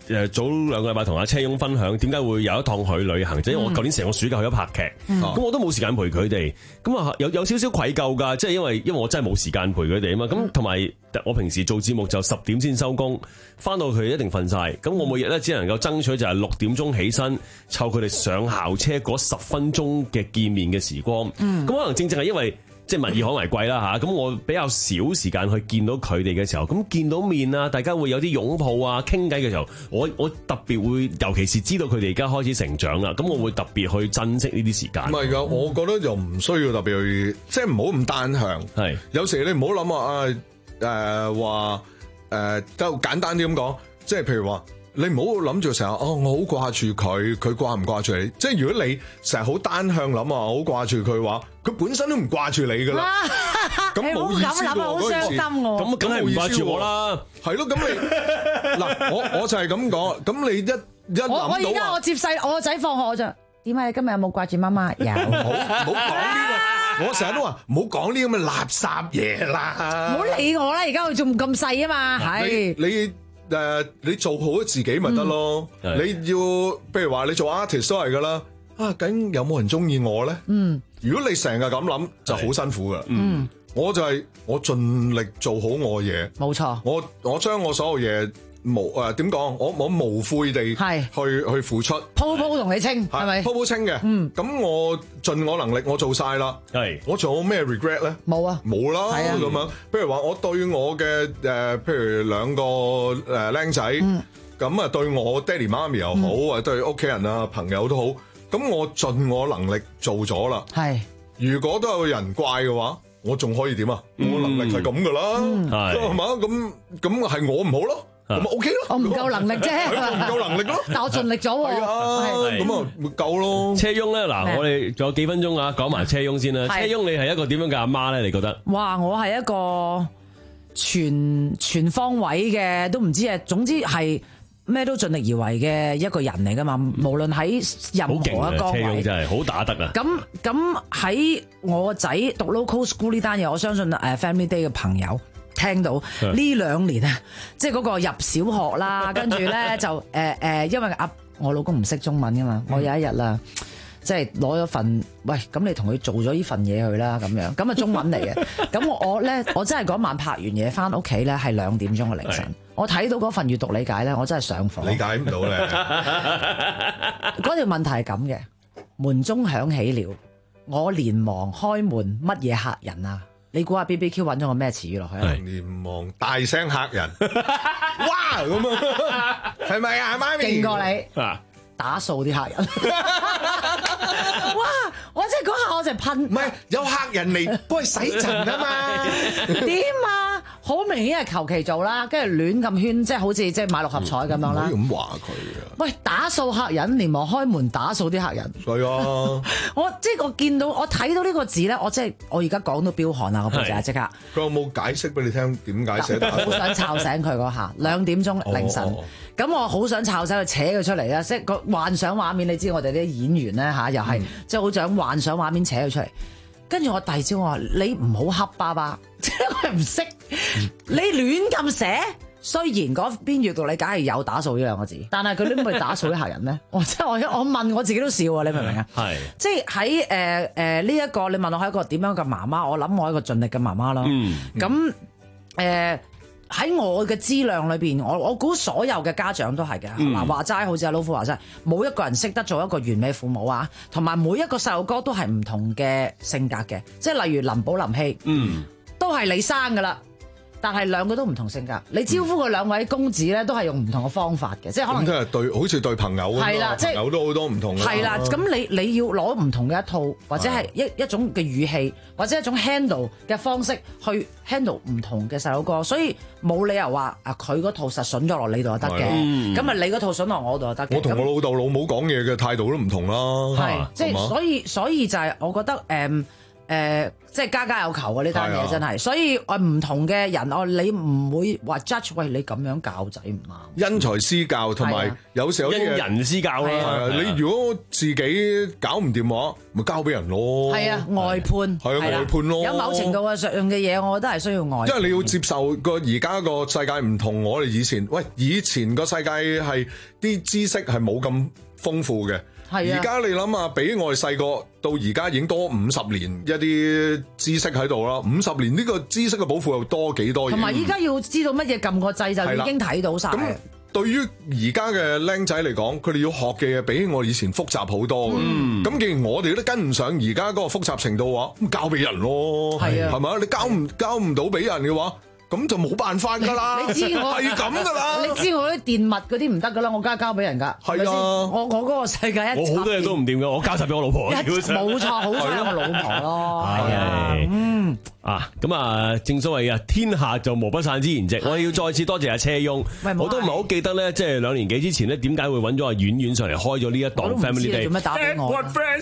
誒早兩個禮拜同阿車翁分享點解會有一趟去旅行，即係、嗯、我舊年成個暑假去咗拍劇，咁、嗯、我都冇時間陪佢哋，咁啊有有少少愧疚㗎，即係因為因為我真係冇時間陪佢哋啊嘛，咁同埋我平時做節目就十點先收工，翻到去一定瞓晒。咁我每日咧只能夠爭取就係六點鐘起身，湊佢哋上校車嗰十分鐘嘅見面嘅時光，咁、嗯、可能正正係因為。即係物以罕為貴啦嚇，咁我比較少時間去見到佢哋嘅時候，咁見到面啊，大家會有啲擁抱啊、傾偈嘅時候，我我特別會，尤其是知道佢哋而家開始成長啦，咁我會特別去珍惜呢啲時間。 唔係㗎，我覺得又唔需要特別去，即係唔好咁單向。係有時你唔好諗話啊誒話誒，就簡單啲咁講，即係譬如話。你唔好諗住成日哦，我好掛住佢，佢掛唔掛住你？即係如果你成日好單向諗啊，好掛住佢話，佢本身都唔掛住你噶啦。咁冇意思喎，嗰件事。咁梗係唔掛住我啦。係咯，咁你嗱，我我就係咁講。咁你一一諗到我我而家我接細我個仔放學我就點解？你今日有冇掛住媽媽？有。 唔好唔好講呢個，我成日都話唔好講呢咁嘅垃圾嘢啦。 唔好理我啦，而家佢仲咁細啊嘛，係。 你。誒、呃，你做好自己咪得咯？嗯、你要，譬如話你做 artist 都係噶啦。啊，究竟有冇人中意我咧？嗯，如果你成日咁諗，就好辛苦噶。嗯，我就係、是、我盡力做好我嘢。冇錯，我我將我所有嘢無誒點講？我我無悔地係去去付出， 鋪鋪同你清係咪？ 鋪鋪清嘅。嗯，咁我盡我能力，我做晒啦。係，我仲有咩 regret 咧？冇啊，冇啦。係啊，咁樣。譬如話，我對我嘅誒、呃，譬如兩個誒僆仔，咁啊、嗯、對我爹哋媽咪又好，或者、嗯、對屋企人啊朋友都好，咁我盡我能力做咗啦。係，如果都有人怪嘅話，我仲可以點啊？嗯、我能力係咁噶啦，係嘛、嗯？咁咁係我唔好咯。咁咪 OK 咯， 我唔夠能力啫， 唔夠能力咯， 但我盡力咗喎。係啊， 咁啊會夠咯。 車翁咧，嗱，我哋仲有幾分鐘啊，講埋車翁先啦。車翁你係一個點樣嘅阿媽咧？你覺得？ 哇，我係一個全全方位嘅，都唔知啊。總之係咩都盡力而為嘅一個人嚟噶嘛。無論喺任何一崗位， 車翁真係好打得啊。 咁咁喺我個仔讀 local school 呢單嘢，我相信誒 Family Day 嘅朋友。聽到呢兩年啊，即係嗰個入小學啦，跟住咧就誒誒、呃，因為阿我老公唔識中文噶嘛，我有一日啦，即係攞咗份，喂，咁你同佢做咗呢份嘢去啦，咁樣，咁啊中文嚟嘅，咁我咧，我真係嗰晚拍完嘢翻屋企咧，係兩點鐘嘅凌晨，我睇到嗰份閱讀理解咧，我真係上火， 理解唔到咧。 嗰條問題係咁嘅，門鐘響起了，我連忙開門，乜嘢客人啊？你估下 B B Q 揾咗個咩詞語落去啊？ 連忙大聲嚇人，哇咁啊，係咪啊，媽咪？ 勁過你啊！打掃啲客人，哇！我真係嗰下我就噴， 唔係有客人嚟幫佢洗塵啊嘛？ 點啊？好明顯係求其做啦，跟住亂咁圈，即係好似即係買六合彩咁樣啦。 唔可以咁話佢啊！ 喂，打掃客人，連忙開門打掃啲客人。 係啊！ 我即係我見到我睇到呢個字咧，我即係我而家講到飆汗啊！我背脊即刻。 佢有冇解釋俾你聽點解寫？ 好想吵醒佢嗰下，兩點鐘凌晨。哦哦咁我好想吵醒佢扯佢出嚟啦，即係個幻想畫面，你知我哋啲演員咧嚇，又係即係好想幻想畫面扯佢出嚟。跟住我第二朝我話你唔好恰爸爸，即係佢唔識，你亂咁寫。雖然嗰邊閱讀理解係有打掃呢兩個字，但係佢點會打掃啲客人咧？我即係我我問我自己都笑啊！你明唔明啊？係即係喺誒誒呢一個，你問我係一個點樣嘅媽媽？我諗我係一個盡力嘅媽媽啦。咁誒。呃喺我嘅資量裏邊，我我估所有嘅家長都係嘅。嗱話齋，好似阿老虎話齋，冇一個人識得做一個完美父母啊。同埋每一個細路哥都係唔同嘅性格嘅，即係例如林寶林希，嗯，都係你生噶啦。但係兩個都唔同性格，你招呼佢兩位公子咧，都係用唔同嘅方法嘅，即係可能咁即係對，好似對朋友咁咯。係啦，即係朋友都好多唔同。 係啦，咁你你要攞唔同嘅一套，或者係一一種嘅語氣，或者一種 handle 嘅方式去 handle 唔同嘅細佬哥，所以冇理由話啊佢嗰套實筍咗落你度就得嘅，咁啊你嗰套筍落我度就得嘅。 我同我老豆老母講嘢嘅態度都唔同啦。 係，即係所以所以就係我覺得誒。 誒，即係家家有求啊！呢單嘢真係，所以我唔同嘅人，我你唔會話 judge 喂，你咁樣教仔唔啱。 因材施教，同埋有時候因人施教啦。 係啊，你如果自己搞唔掂話，咪交俾人咯。 係啊，外判係啊，外判咯。 有某程度嘅上嘅嘢，我覺得係需要外判。 因為你要接受個而家個世界唔同我哋以前，喂，以前個世界係啲知識係冇咁豐富嘅。而家你諗下，比我哋細個到而家已經多五十年一啲知識喺度啦。五十年呢個知識嘅寶庫又多幾多嘢？ 同埋依家要知道乜嘢撳個掣就已經睇到晒。 咁對於而家嘅僆仔嚟講，佢哋要學嘅嘢比我以前複雜好多嘅。咁、嗯、既然我哋都跟唔上而家嗰個複雜程度嘅話，咁交俾人咯，係咪？你交唔交唔到俾人嘅話，咁就冇辦法噶啦， 你知我係咁噶啦。 你知我啲電物嗰啲唔得噶啦，我梗係交俾人噶。 係啊， 我我嗰個世界一我好多嘢都唔掂噶，我交晒俾我老婆。 冇錯，好彩我老婆咯。係啊，嗯啊，咁啊，正所謂啊，天下就無不散之筵席。我要再次多謝阿車翁，我都唔係好記得咧，即係兩年幾之前咧，點解會揾咗阿婉婉上嚟開咗呢一檔 Family Day？ 做咩打俾我？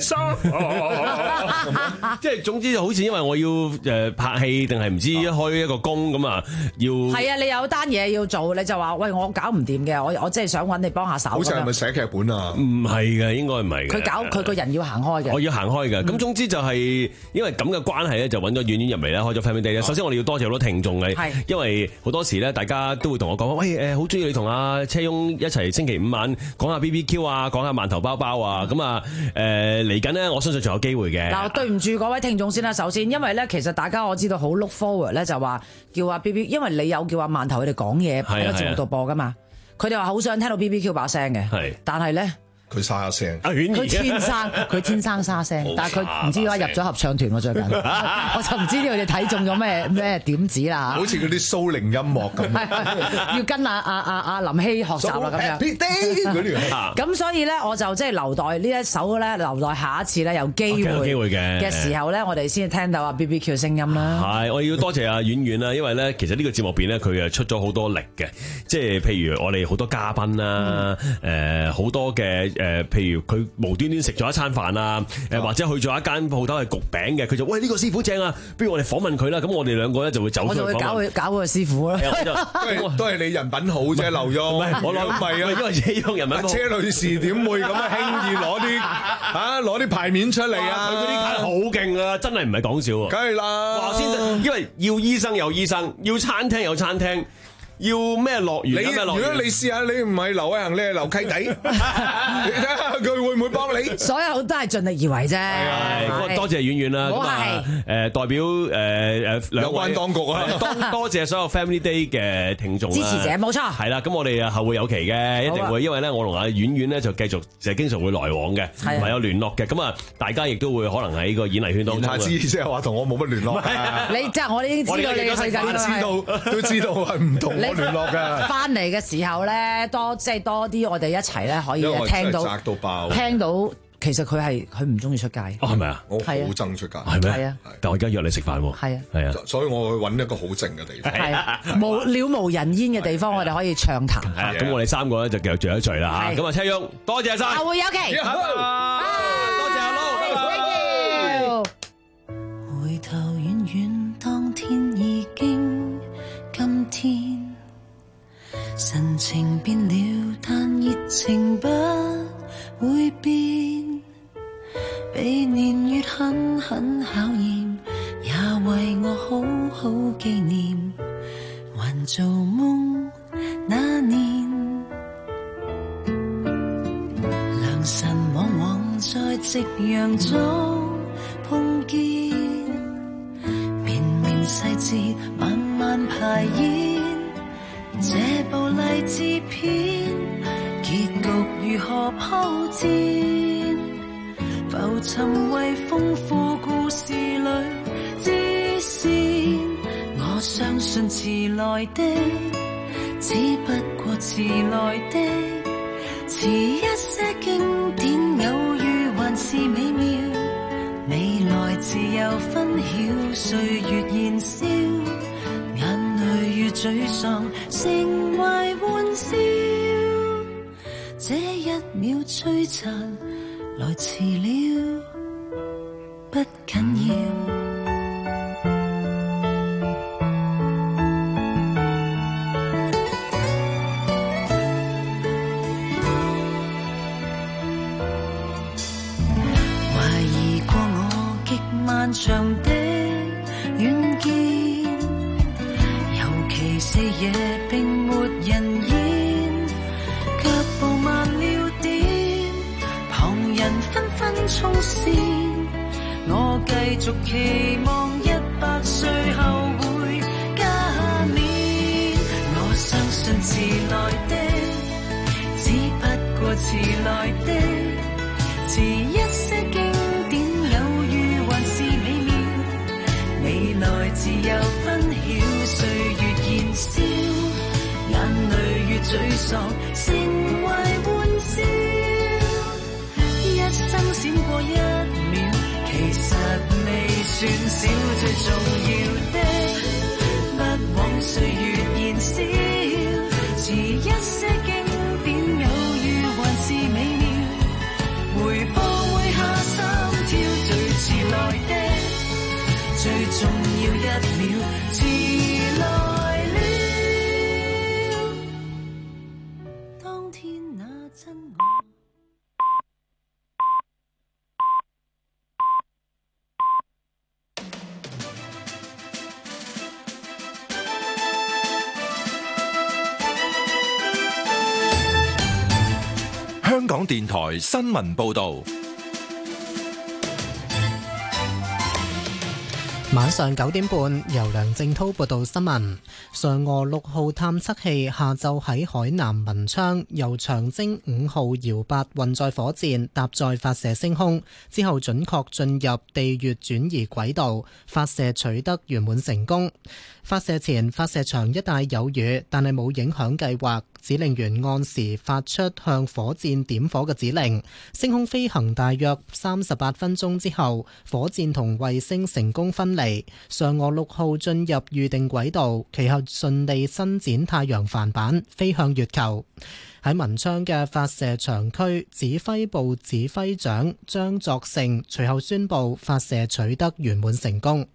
即係總之就好似因為我要誒拍戲，定係唔知開一個工咁啊，要係啊！你有單嘢要做，你就話喂，我搞唔掂嘅，我我即係想揾你幫下手。 好似係咪寫劇本啊？ 唔係嘅，應該唔係嘅。 佢搞佢個人要行開嘅， 我要行開嘅。咁總之就係因為咁嘅關係咧，就揾咗婉婉入嚟咧，開咗 Family Day 咧。首先我哋要多謝好多聽眾嘅，因為好多時咧，大家都會同我講，喂誒，好中意你同阿車翁一齊星期五晚講下 B B Q 啊，講下饅頭包包啊。咁啊誒嚟緊呢，我相信仲有機會嘅。 嗱，對唔住各位聽眾先啦，首先因為咧，其實大家我知道好 look forward 咧，就話叫阿 B B， 因為你有叫阿饅頭佢哋講嘢喺個節目度播噶嘛，佢哋話好想聽到 B B Q 把聲嘅，但係咧。 佢沙聲， 佢天生佢天生沙聲，但係佢唔知點解入咗合唱團喎最近，我就唔知呢佢哋睇中咗咩咩點子啦。 好似嗰啲蘇寧音樂咁， 要跟阿阿阿阿林希學習啦咁樣。咁所以咧，我就即係留待呢一首咧，留待下一次咧有機會機會嘅嘅時候咧，我哋先聽到阿 B B Q 聲音啦。 係，我要多謝阿婉婉啦，因為咧其實呢個節目邊咧佢誒出咗好多力嘅，即係譬如我哋好多嘉賓啦，誒好多嘅。誒，譬如佢無端端食咗一餐飯啊，誒或者去咗一間鋪頭係焗餅嘅，佢就喂呢個師傅正啊，不如我哋訪問佢啦。咁我哋兩個咧就會走出去訪問。我就會搞佢搞個師傅啦。 都係你人品好啫，劉墉。 我諗唔係啊，因為車翁人品好。 車女士點會咁樣輕易攞啲嚇攞啲牌面出嚟啊？ 佢嗰啲卡好勁啊，真係唔係講笑喎。 梗係啦。 話先生，因為要醫生有醫生，要餐廳有餐廳。要咩樂園？ 你如果你試下，你唔係劉偉恒，你係劉契弟，你睇下佢會唔會幫你？ 所有都係盡力而為啫。 係，多謝婉婉啦。咁啊，誒代表誒誒有關當局啊， 多多謝所有 Family Day 嘅聽眾支持者，冇錯。 係啦，咁我哋後會有期嘅，一定會，因為咧我同阿婉婉咧就繼續就係經常會來往嘅，同埋有聯絡嘅。咁啊，大家亦都會可能喺個演藝圈當中。 言下之意即係話同我冇乜聯絡。 你即係我已經知道你去緊啦， 知道都知道係唔同。聯絡嘅， 翻嚟嘅時候咧，多即係多啲，我哋一齊咧可以聽到， 到爆聽到其實佢係佢唔中意出街， 哦係咪啊？ 我好憎出街， 係咩？ 係啊， 但我而家約你食飯喎， 係啊， 係啊， 所以我去揾一個好靜嘅地方， 係無了無人煙嘅地方，我哋可以暢談。 係啊，咁我哋三個咧就繼續聚一聚啦嚇。咁啊，車翁多謝晒， 後會有期， 多謝阿撈，拜拜。 回頭遠遠，當天已經今天。神情變了，但熱情不會變。被年月狠狠考驗，也為我好好紀念。還做夢那年，良辰往往在夕陽中碰見，綿綿細節慢慢排演。這部勵志片，結局如何鋪墊？浮沉為豐富故事裏支線。我相信遲來的，只不過遲來的，遲一些經典偶遇還是美妙。未來自有分曉，歲月燃燒。如沮喪成為玩笑，這一秒摧殘來遲了。 不緊要。懷疑過我極漫長的遠見，尤其四夜並沒人煙，腳步慢了點，旁人紛紛衝線，我繼續期望一百歲後會加冕。我相信遲來的，只不過遲來的，遲一些經典有餘還是美妙，未來自由分曉，歲月燃燒，眼淚越沮喪成為玩笑，一生閃過一秒，其實未算少，最重要的不枉歲月燃燒，遲一些經典有餘還是美妙，回報會下三跳，最遲來的最重要一秒，遲來了，當天那真我。 香港電台新聞報導。 晚上九點半，由梁正滔報道新聞。嫦娥六號探測器下晝喺海南文昌由長征五號遙八運載火箭搭載發射升空，之後準確進入地月轉移軌道，發射取得圓滿成功。發射前，發射場一帶有雨，但係冇影響計劃。指令員按時發出向火箭點火嘅指令。升空飛行大約三十八分鐘之後，火箭同衛星成功分離。嫦娥六號進入預定軌道，其後順利伸展太陽帆板，飛向月球。喺文昌嘅發射場區，指揮部指揮長張作勝隨後宣布發射取得圓滿成功。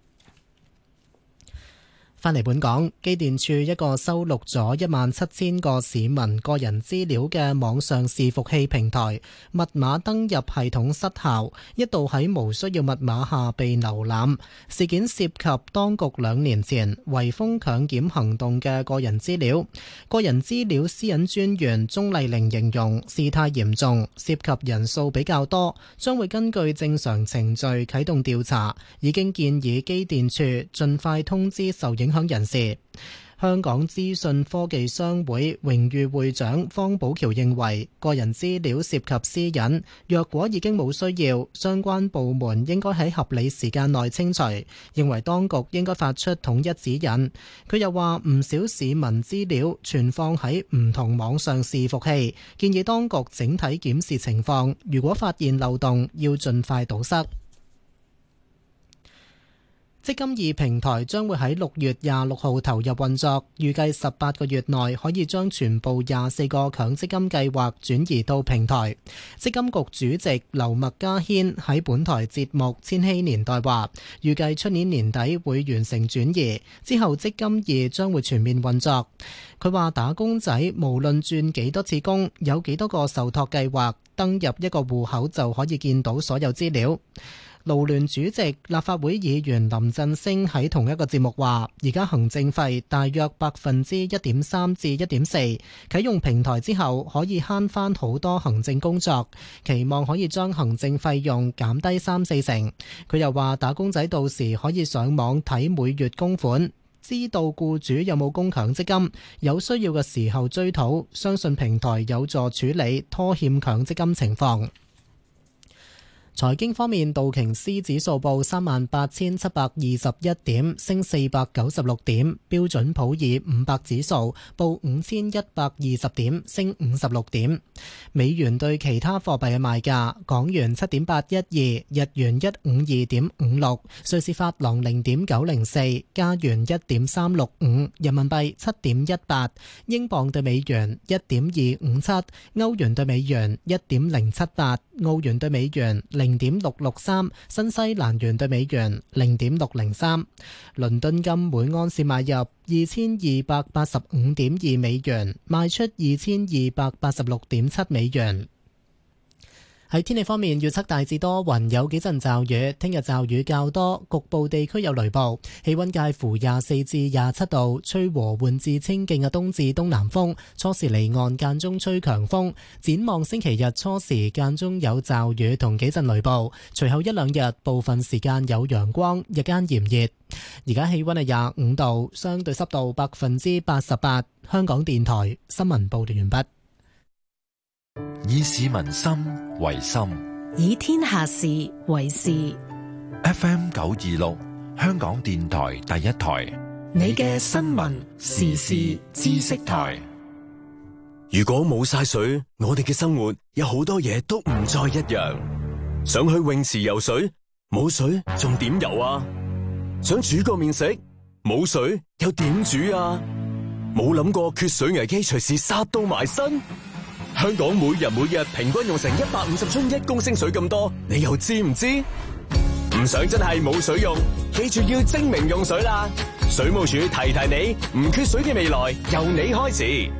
返嚟本港，機電處一個收錄咗一萬七千個市民個人資料嘅網上伺服器平台密碼登入系統失效，一度喺無需要密碼下被瀏覽。事件涉及當局兩年前圍封強檢行動嘅個人資料。個人資料私隱專員鍾麗玲形容事態嚴重，涉及人數比較多，將會根據正常程序啟動調查，已經建議機電處盡快通知受影影響人士。香港資訊科技商會榮譽會長方寶橋認為，個人資料涉及私隱，若果已經冇需要，相關部門應該喺合理時間內清除。認為當局應該發出統一指引。佢又話，唔少市民資料存放喺唔同網上伺服器，建議當局整體檢視情況，如果發現漏洞，要盡快堵塞。積金易平台將會喺六月廿六號投入運作，預計十八個月內可以將全部廿四個強積金計劃轉移到平台。積金局主席劉麥嘉軒喺本台節目《千禧年代》話，預計出年年底會完成轉移，之後積金易將會全面運作。佢話打工仔無論轉幾多次工，有幾多個受託計劃，登入一個戶口就可以見到所有資料。勞聯主席、立法會議員林振昇喺同一個節目話，而家行政費大約百分之一點三至一點四，啟用平台之後可以慳翻好多行政工作，期望可以將行政費用減低三四成。佢又話，打工仔到時可以上網睇每月供款，知道僱主有冇供強積金，有需要嘅時候追討，相信平台有助處理拖欠強積金情況。財經方面，道瓊斯指數報三萬八千七百二十一點，升四百九十六點；標準普爾五百指數報五千一百二十點，升五十六點。美元對其他貨幣嘅賣價：港元七點八一二，日元一五二點五六，瑞士法郎零點九零四，加元一點三六五，人民幣七點一八，英鎊對美元一點二五七，歐元對美元一點零七八，澳元對美元零零點六六三，新西蘭元對美元零點六零三，倫敦金每安士買入二千二百八十五點二美元，賣出二千二百八十六點七美元。喺天氣方面，預測大致多雲，有幾陣驟雨。聽日驟雨較多，局部地區有雷暴。氣溫介乎廿四至廿七度，吹和緩至清勁嘅東至東南風。初時離岸間中吹強風。展望星期日初時間中有驟雨同幾陣雷暴，隨後一兩日部分時間有陽光，日間炎熱。而家氣溫係廿五度，相對濕度百分之八十八。香港電台新聞報道完畢。 以市民心為心， 以天下事為事。 F M 九二六，香港電台第一台， 你嘅新聞時事知識台。 如果冇晒水，我哋嘅生活有好多嘢都唔再一樣。想去泳池游水，冇水仲點游啊？想煮個麵食，冇水又點煮啊？冇諗過缺水危機隨時殺到埋身。香港每日每日平均用成一百五十樽一公升水咁多，你又知唔知？唔想真係冇水用，記住要精明用水啦！水務署提提你，唔缺水嘅未來由你開始。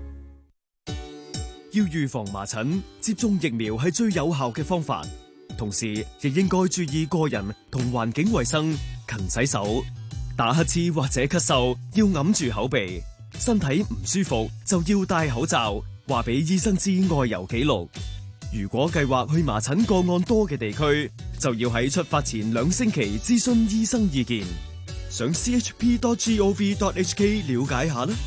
要預防麻疹，接種疫苗係最有效嘅方法。同時，亦應該注意個人同環境衛生，勤洗手。打乞嗤或者咳嗽要揞住口鼻，身體唔舒服就要戴口罩。話俾醫生知外遊記錄。如果計劃去麻疹個案多嘅地區，就要喺出發前兩星期諮詢醫生意見。上 c h p dot gov dot h k 了解下啦。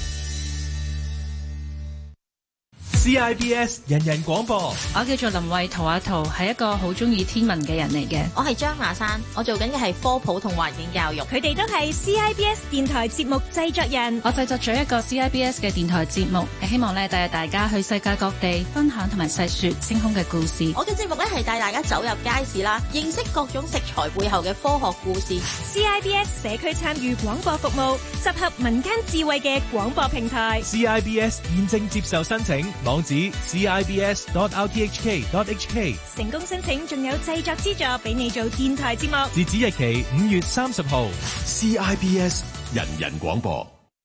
C I B S 人人廣播， 我叫做林慧圖，阿圖係一個好中意天文嘅人嚟嘅。 我係張雅珊，我做緊嘅係科普同環境教育。 佢哋都係 C I B S 電台節目製作人。 我製作咗一個 C I B S 嘅電台節目，係希望咧帶大家去世界各地分享同埋細說星空嘅故事。 我嘅節目咧係帶大家走入街市啦，認識各種食材背後嘅科學故事。 C I B S 社區參與廣播服務，集合民間智慧嘅廣播平台。 C I B S 現正接受申請。網址 c i b s dot r t h k dot h k， 成功申請仲有製作資助俾你做電台節目， 截止日期五月三十號。 C I B S 人人廣播。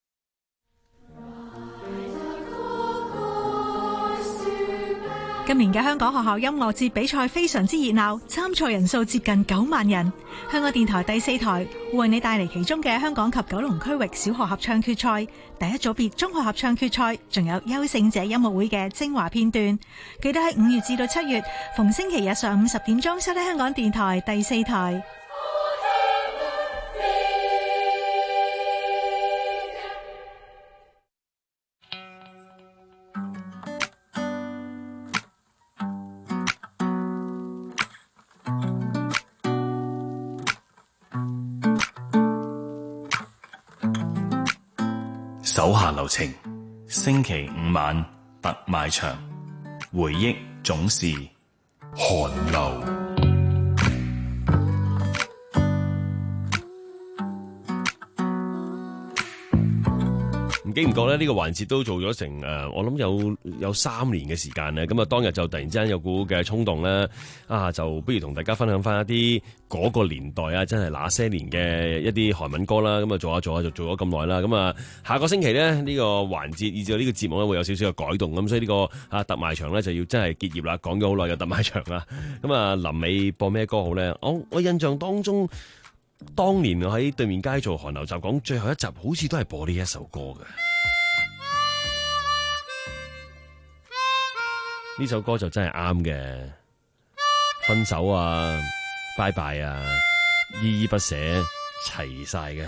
今年嘅香港學校音樂節比賽非常之熱鬧，參賽人數接近九萬人。香港電台第四台會為你帶嚟其中嘅香港及九龍區域小學合唱決賽、第一組別中學合唱決賽，仲有優勝者音樂會嘅精華片段。記得喺五月至到七月，逢星期日上午十點鐘收聽香港電台第四台。 手下留情，星期五晚特賣場，回憶總是寒流。 唔經唔覺咧，呢個環節都做咗成誒，我諗有有三年嘅時間咧。咁啊，當日就突然之間有股嘅衝動咧，啊，就不如同大家分享翻一啲嗰個年代啊，真係那些年嘅一啲韓文歌啦。咁啊，做下做下就做咗咁耐啦。咁啊，下個星期咧呢個環節，以至呢個節目咧會有少少嘅改動。咁所以呢個啊特賣場咧就要真係結業啦。講咗好耐嘅特賣場啦。咁啊，臨尾播咩歌好咧？我我印象當中，當年我喺對面街做韓流集講最後一集，好似都係播呢一首歌嘅。呢首歌就真係啱嘅，分手啊，拜拜啊，依依不捨，齊晒嘅。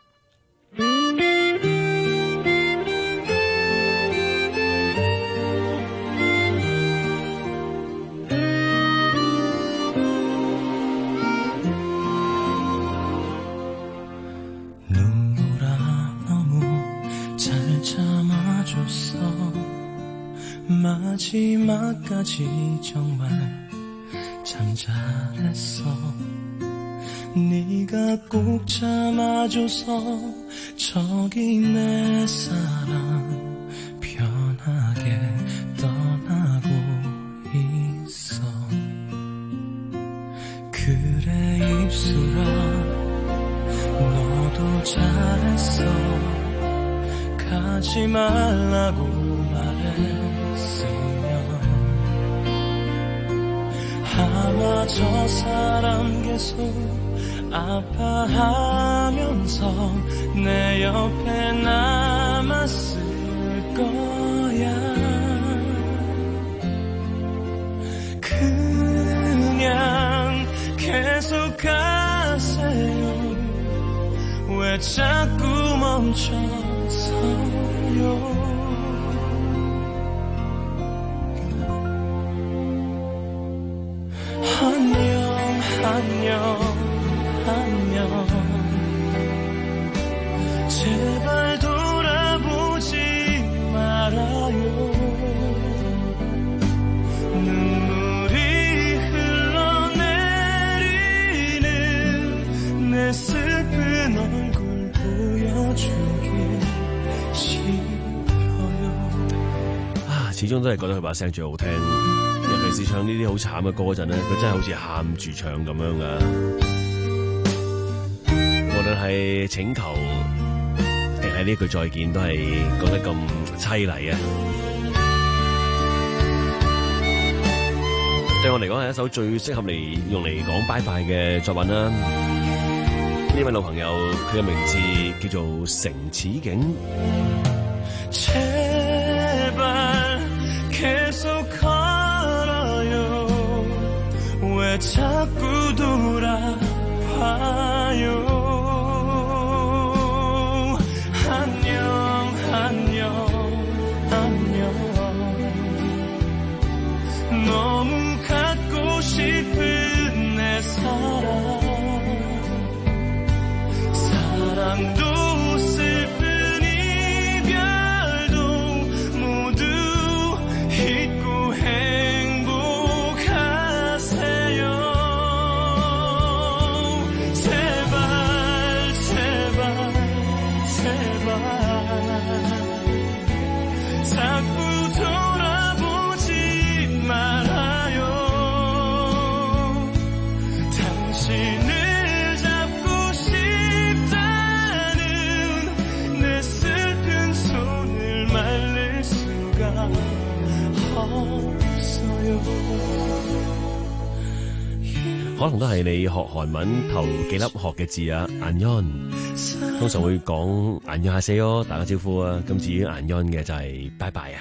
마지막까지 정말 참 잘했어 네가 꼭 참아줘서 저기 내 사랑 편하게 떠나고 있어 오지 말라고 말했으면 아마 저 사람 계속 아파하면서 내 옆에 남았을 거야. 그냥 계속 가세요. 왜 자꾸 멈춰서요. 안녕 안녕 안녕 제발 돌아보지 말아요. 눈물이 흘러내리는 내 슬픈 얼굴 보여주기 싫어요. 啊，始終都係覺得佢把聲最好聽。尤其是唱呢啲好慘嘅歌嗰陣咧，佢真係好似喊住唱咁樣噶。無論係請求定係呢句再見，都係講得咁凄厲啊！對我嚟講係一首最適合嚟用嚟講拜拜嘅作品啦。呢位老朋友佢嘅名字叫做城此景。 왜 자꾸 돌아와요. 안녕 안녕 안녕 너무 갖고 싶은 내 사랑 사랑도 슬픈 이별도 모두 잊고 可能都係你學韓文頭幾粒學嘅字啊，안녕通常會講안녕하세요打個招呼啊。咁至於안녕嘅就係拜拜啊。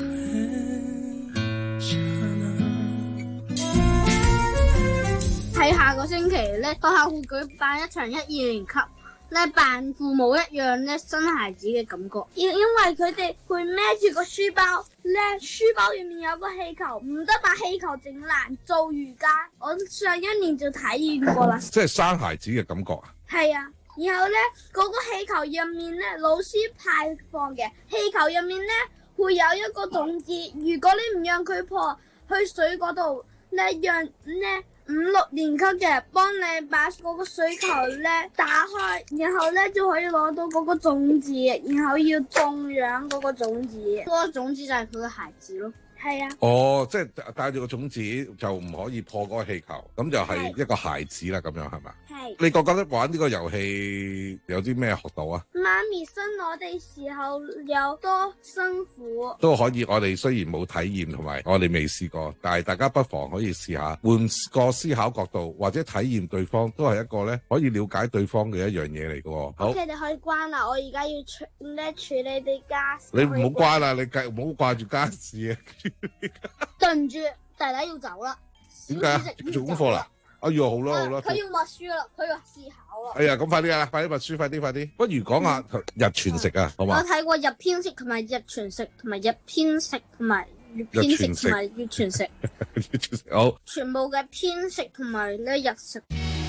喺下個星期咧，學校會舉辦一場一二年級咧扮父母一樣咧新孩子嘅感覺，因因為佢哋會孭住個書包咧，書包裏面有個氣球，唔得把氣球整爛，做瑜伽。我上一年就體驗過啦。 即係生孩子嘅感覺啊！ 係啊，然後咧嗰個氣球入面咧，老師派放嘅氣球入面咧會有一個種子，如果你唔讓佢破去水嗰度咧，讓咧。五六年級嘅幫你把嗰個水球咧打開，然後咧就可以攞到嗰個種子，然後要種養嗰個種子，嗰、嗰個種子就係佢嘅孩子咯。係啊。哦， 即係帶住個種子就唔可以破嗰個氣球，咁就係一個孩子啦，咁樣係咪？係。你覺得玩呢個遊戲有啲咩學到啊？媽咪生我哋時候有多辛苦都可以，我哋雖然冇體驗同埋我哋未試過，但係大家不妨可以試下換個思考角度，或者體驗對方都係一個咧可以了解對方嘅一樣嘢嚟嘅。好，你哋可以關啦，我而家要處咧處理啲家事。你唔好關啦，你繼唔好掛住家事啊！對唔住，弟弟要走啦。點解？做功課啦？哎呀，好啦好啦，佢要默書啦，佢要思考啦。哎呀，咁快啲啊，快啲默書，快啲快啲。不如講下日全食啊，好嘛？我睇過日偏食同埋日全食，同埋日偏食同埋月偏食同埋月全食。月全食好。全部嘅偏食同埋咧日食。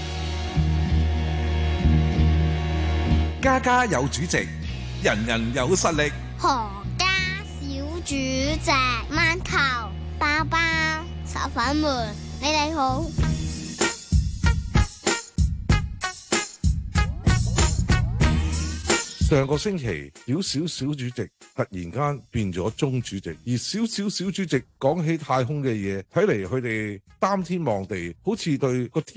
家家有主席，人人有實力。 何家小主席，饅頭、包包、炒粉們，你哋好。 上個星期，小小小主席突然間變咗中主席，而小小小主席講起太空嘅嘢，睇嚟佢哋擔天望地，好似對個天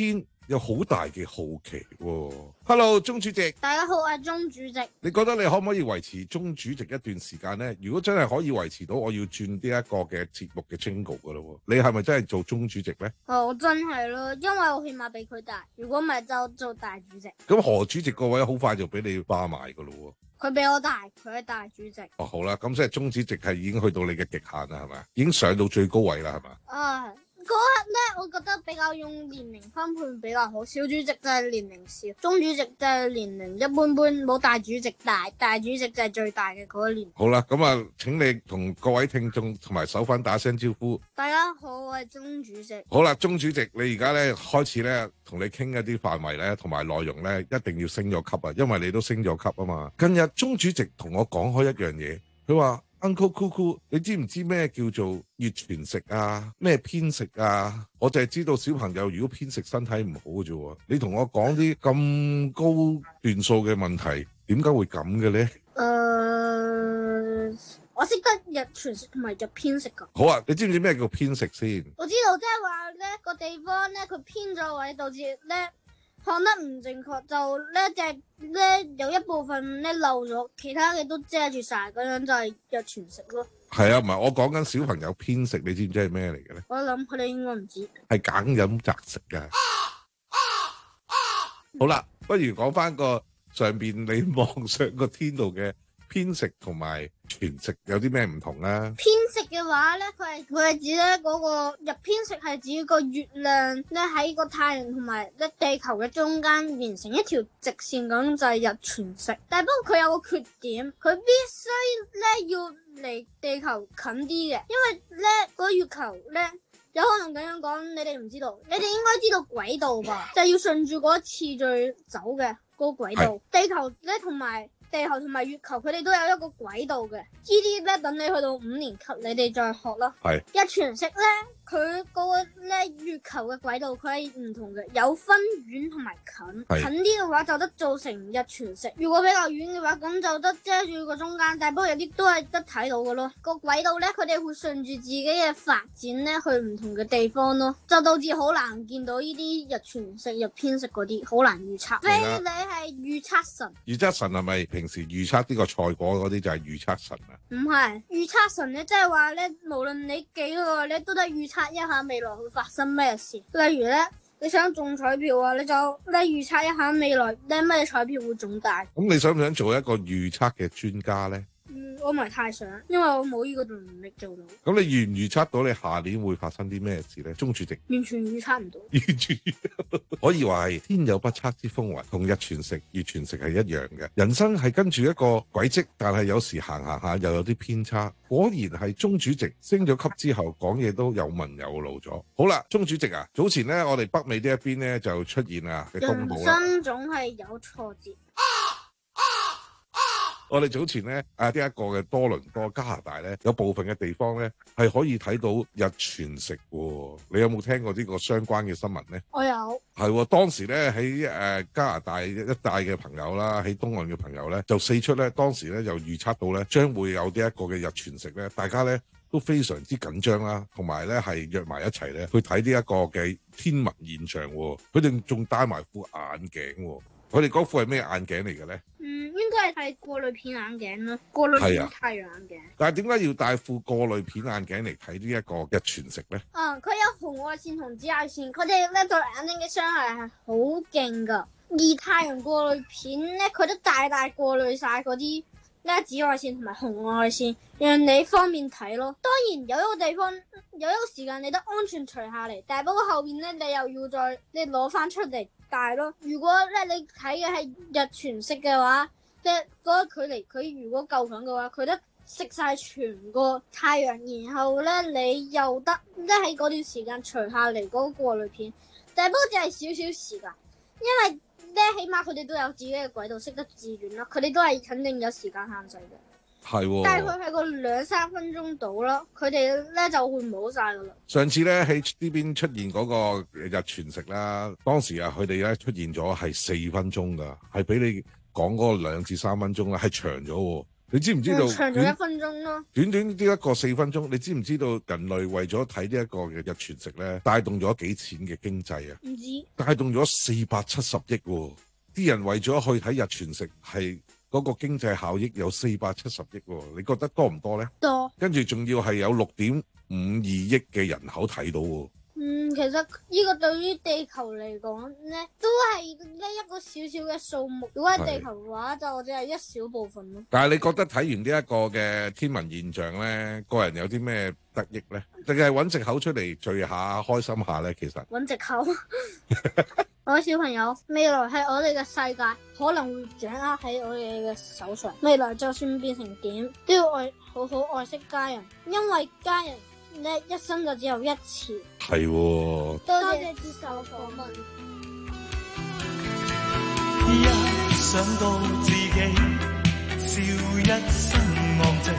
有好大嘅好奇喎。Hello， 鐘主席， 大家好，我係鐘主席。 你覺得你可唔可以維持鐘主席一段時間呢？如果真係可以維持到，我要轉呢一個嘅節目嘅 jingle 噶咯。你係咪真係做鐘主席呢？ 哦，真係咯，因為我起碼比佢大，如果唔係就做大主席。 咁何主席個位好快就俾你霸埋噶咯。 佢比我大，佢係大主席。 哦，好啦，咁即係鐘主席係已經去到你嘅極限啦，係咪？已經上到最高位啦，係咪？ 啊。嗰刻咧，我覺得比較用年齡分配比較好。小主席就係年齡少，中主席就係年齡一般般，冇大主席大。大主席就係最大嘅嗰一年。 好啦，咁啊，請你同各位聽眾同埋手粉打聲招呼。 大家好，我係鐘主席。 好啦，鐘主席，你而家咧開始咧同你傾一啲範圍咧，同埋內容咧，一定要升咗級啊，因為你都升咗級啊嘛。近日鐘主席同我講開一樣嘢，佢話。Uncle Cuckoo， 你知唔知咩叫做月全食啊？咩偏食啊？我就係知道小朋友如果偏食身體唔好嘅啫。你同我講啲咁高段數嘅問題，點解會咁嘅咧？ 誒、呃，我識得日全食同埋日偏食噶。 好啊，你知唔知咩叫偏食先？ 我知道，即係話咧個地方咧佢偏咗位，導致咧。看得唔正確，就呢隻咧有一部分咧漏咗，其他嘅都遮住晒，咁樣就係日全食咯。 係啊，唔係我講緊小朋友偏食，你知唔知係咩嚟嘅咧？ 我諗佢哋應該唔知。 係揀飲擇食㗎。啊啊啊、好啦，不如講翻個上邊你望上個天度嘅偏食同埋全食有啲咩唔同啊？ 偏食嘅話咧，佢係佢係指咧嗰個日偏食係指個月亮咧喺個太陽同埋咧地球嘅中間連成一條直線，咁就係日全食。但係不過佢有個缺點，佢必須咧要離地球近啲嘅，因為咧嗰個月球咧有可能咁樣講，你哋唔知道，你哋應該知道軌道吧？就係要順住嗰次序走嘅嗰個軌道。地球咧同埋。地球同埋月球佢哋都有一個軌道嘅，呢啲咧等你去到五年級你哋再學啦。係日全食咧，佢嗰個咧月球嘅軌道佢係唔同嘅，有分遠同埋近。近啲嘅話就得做成日全食，如果比較遠嘅話咁就得遮住個中間，但不過有啲都係得睇到嘅咯。個軌道咧佢哋會順住自己嘅發展咧去唔同嘅地方咯，就導致好難見到呢啲日全食、日偏食嗰啲，好難預測。所以你係預測神？預測神係咪平時預測呢個賽果嗰啲就係預測神啊？唔係預測神咧，即係話咧，無論你幾個咧，都得預測一下未來會發生咩事。例如咧，你想中彩票啊，你就咧預測一下未來咧咩彩票會中大。咁你想唔想做一個預測嘅專家咧？嗯，我唔係太想，因為我冇呢個能力做到。咁你預唔預測到你下年會發生啲咩事咧？鐘主席完全預測唔到，完全可以話係天有不測之風雲，同日全食、月全食係一樣嘅。人生係跟住一個軌跡，但係有時行行下又有啲偏差。果然係鐘主席升咗級之後，講嘢都有文有路咗。好啦，鐘主席啊，早前咧我哋北美呢一邊咧就出現啊嘅公佈啦。人生總係有挫折。我哋早前咧啊，呢一個嘅多倫多加拿大咧，有部分嘅地方咧係可以睇到日全食喎。你有冇聽過呢個相關嘅新聞咧？我有。係喎，當時咧喺誒加拿大一帶嘅朋友啦，喺東岸嘅朋友咧，就四出咧，當時咧就預測到咧將會有呢一個嘅日全食咧，大家咧都非常之緊張啦，同埋咧係約埋一齊咧去睇呢一個嘅天文現象喎。佢哋仲戴埋副眼鏡喎。佢哋嗰副係咩眼鏡嚟嘅咧？嗯，應該係係過濾片眼鏡咯，過濾片太陽眼鏡。但係點解要戴副過濾片眼鏡嚟睇呢一個日全食咧？嗯，佢有紅外線同紫外線，佢哋咧對眼睛嘅傷害係好勁噶。而太陽過濾片咧，佢都大大過濾晒嗰啲咧紫外線同埋紅外線，讓你方便睇咯。當然有一個地方有一個時間你得安全除下嚟，但係不過後邊咧你又要再你攞翻出嚟戴咯。如果咧你睇嘅係日全食嘅話，即係嗰個距離佢如果夠近嘅話，佢得食晒全個太陽，然後咧你又得即係喺嗰段時間除下嚟嗰個過濾片，但係不過只係少少時間，因為咧起碼佢哋都有自己嘅軌道，識得自轉啦，佢哋都係肯定有時間限制嘅。係喎，大概係個兩三分鐘到咯，佢哋咧就會冇晒噶啦。上次咧喺呢邊出現嗰個日全食啦，當時啊佢哋咧出現咗係四分鐘噶，係比你講嗰個兩至三分鐘啦，係長咗喎。 你知唔知道？ 長咗一分鐘咯。 短短呢一個四分鐘，你知唔知道人類為咗睇呢一個嘅日全食咧，帶動咗幾錢嘅經濟啊？ 唔知。 帶動咗四百七十億喎，啲人為咗去睇日全食係。嗰個經濟效益有四百七十億喎，你覺得多唔多呢？ 多。跟住仲要係有六點五二億嘅人口睇到喎。 嗯，其實呢個對於地球嚟講呢，都係呢一個小小嘅數目。如果係地球嘅話，就只係一小部分咯。 但係你覺得睇完呢一個嘅天文現象呢，個人有啲咩得益呢？定係揾藉口出嚟聚下開心下呢？其實揾藉口。我嘅小朋友，未來係我哋嘅世界，可能會掌握喺我哋嘅手上。未來就算變成點，都要愛好好愛惜家人，因為家人咧一生就只有一次。 係喎。 多謝接受訪問。 一想到自己笑一身昂直，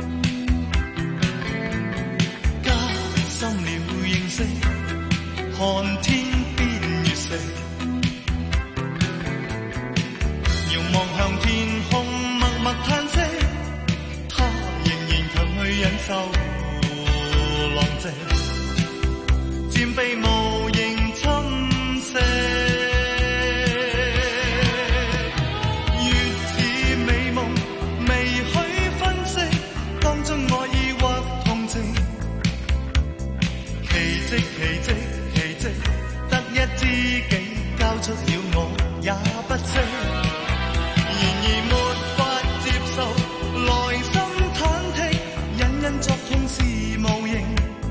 加深了認識，看天邊月食，遙望向天空默默嘆息，他仍然強去忍受浪跡，漸被無形侵蝕。奇蹟奇蹟，得一知己交出了我也不識，然而沒法接受，內心忐忑，隱隱作痛是無形。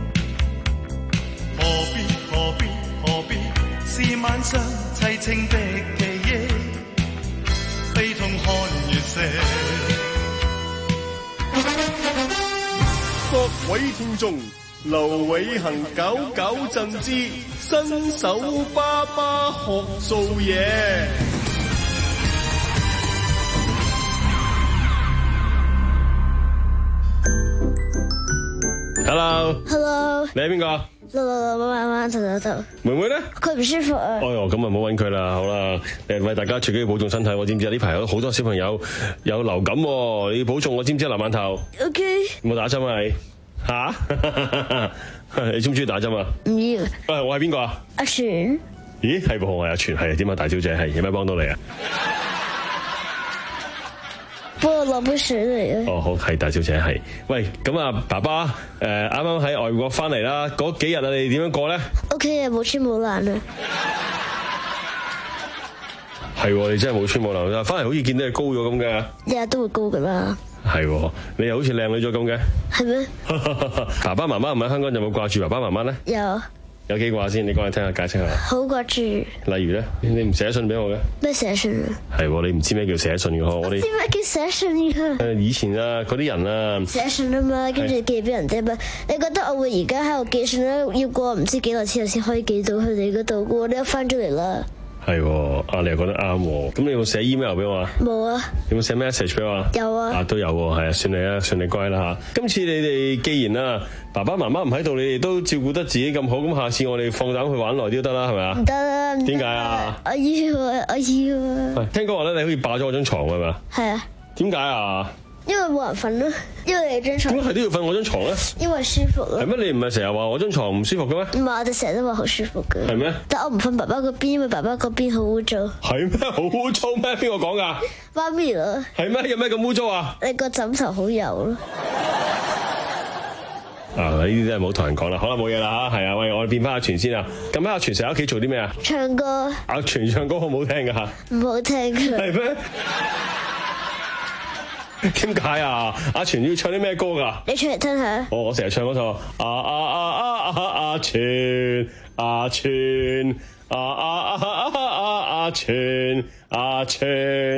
何必何必何必，是晚上凄清的記憶，悲痛看月色。 各位聽眾，劉偉恒搞搞震之新手爸爸學做嘢。 Hello，Hello， 你係邊個？ 老老老媽媽頭頭頭， 妹妹咧？ 佢唔舒服啊！ 哎呦，咁啊唔好揾佢啦，好啦，誒為大家最緊要保重身體，我知唔知啊？呢排有好多小朋友有流感，你要保重，我知唔知啊？藍饅頭 ，OK， 有冇打針啊？你吓？你中唔中意打針啊？ 唔要。 誒，我係邊個啊？ 阿全。 咦，係喎，我係阿全，係點啊？大小姐係有咩幫到你啊？ 幫我攞杯水嚟啊！ 哦，好，係大小姐係。喂，咁啊，爸爸誒啱啱喺外國翻嚟啦，嗰幾日啊，你點樣過咧？ 屋企啊，冇穿冇爛啊！ 係喎，你真係冇穿冇爛，翻嚟好似見到你高咗咁嘅。 日日都會高噶啦。 係喎，你又好似靚女咗咁嘅。 係咩？ 爸爸媽媽唔喺香港，有冇掛住爸爸媽媽咧？ 有。 有幾掛先？你講嚟聽下，解釋下。 好掛住。 例如咧，你唔寫信俾我嘅？ 咩寫信啊？ 係喎，你唔知咩叫寫信嘅嗬？我哋知咩叫寫信㗎？ 誒，以前啊，嗰啲人啊， 寫信啊嘛，跟住寄俾人哋嘛。你覺得我會而家喺度寄信咧，要過唔知幾耐之後先可以寄到佢哋嗰度嘅？你一翻咗嚟啦。係喎，啊你又講得啱喎。咁你有冇寫 email 俾我啊？ 冇啊。 有冇寫 message 俾我啊？ 有啊。 啊都有喎，係啊，算你啊，算你乖啦嚇。今次你哋既然啊爸爸媽媽唔喺度，你哋都照顧得自己咁好，咁下次我哋放膽去玩耐啲都得啦，係咪啊？ 唔得啦。 點解啊？ 我要啊，我要啊。 聽講話咧，你好似霸咗我張床係咪？ 係啊。 點解啊？ 因為冇人瞓咯，因為你張床。 點解係都要瞓我張床咧？ 因為舒服咯。 係咩？你唔係成日話我張床唔舒服嘅咩？ 唔係，我哋成日都話好舒服嘅。 係咩？ 但我唔瞓爸爸嗰邊，因為爸爸嗰邊好污糟。 係咩？好污糟咩？邊個講噶？ 媽咪咯。係咩？有咩咁污糟啊？ 你個枕頭好油咯。 啊！呢啲真係冇同人講啦。好啦，冇嘢啦嚇，係啊。喂，我哋變翻阿全先啊。咁喺阿全成日喺屋企做啲咩啊？ 唱歌。 阿全唱歌好唔好聽噶嚇？ 唔好聽㗎。係咩？點解啊？阿全要唱啲咩歌㗎？ 你唱嚟聽下。 我我成日唱嗰首啊啊啊啊啊阿全阿全啊啊啊啊啊阿全阿全。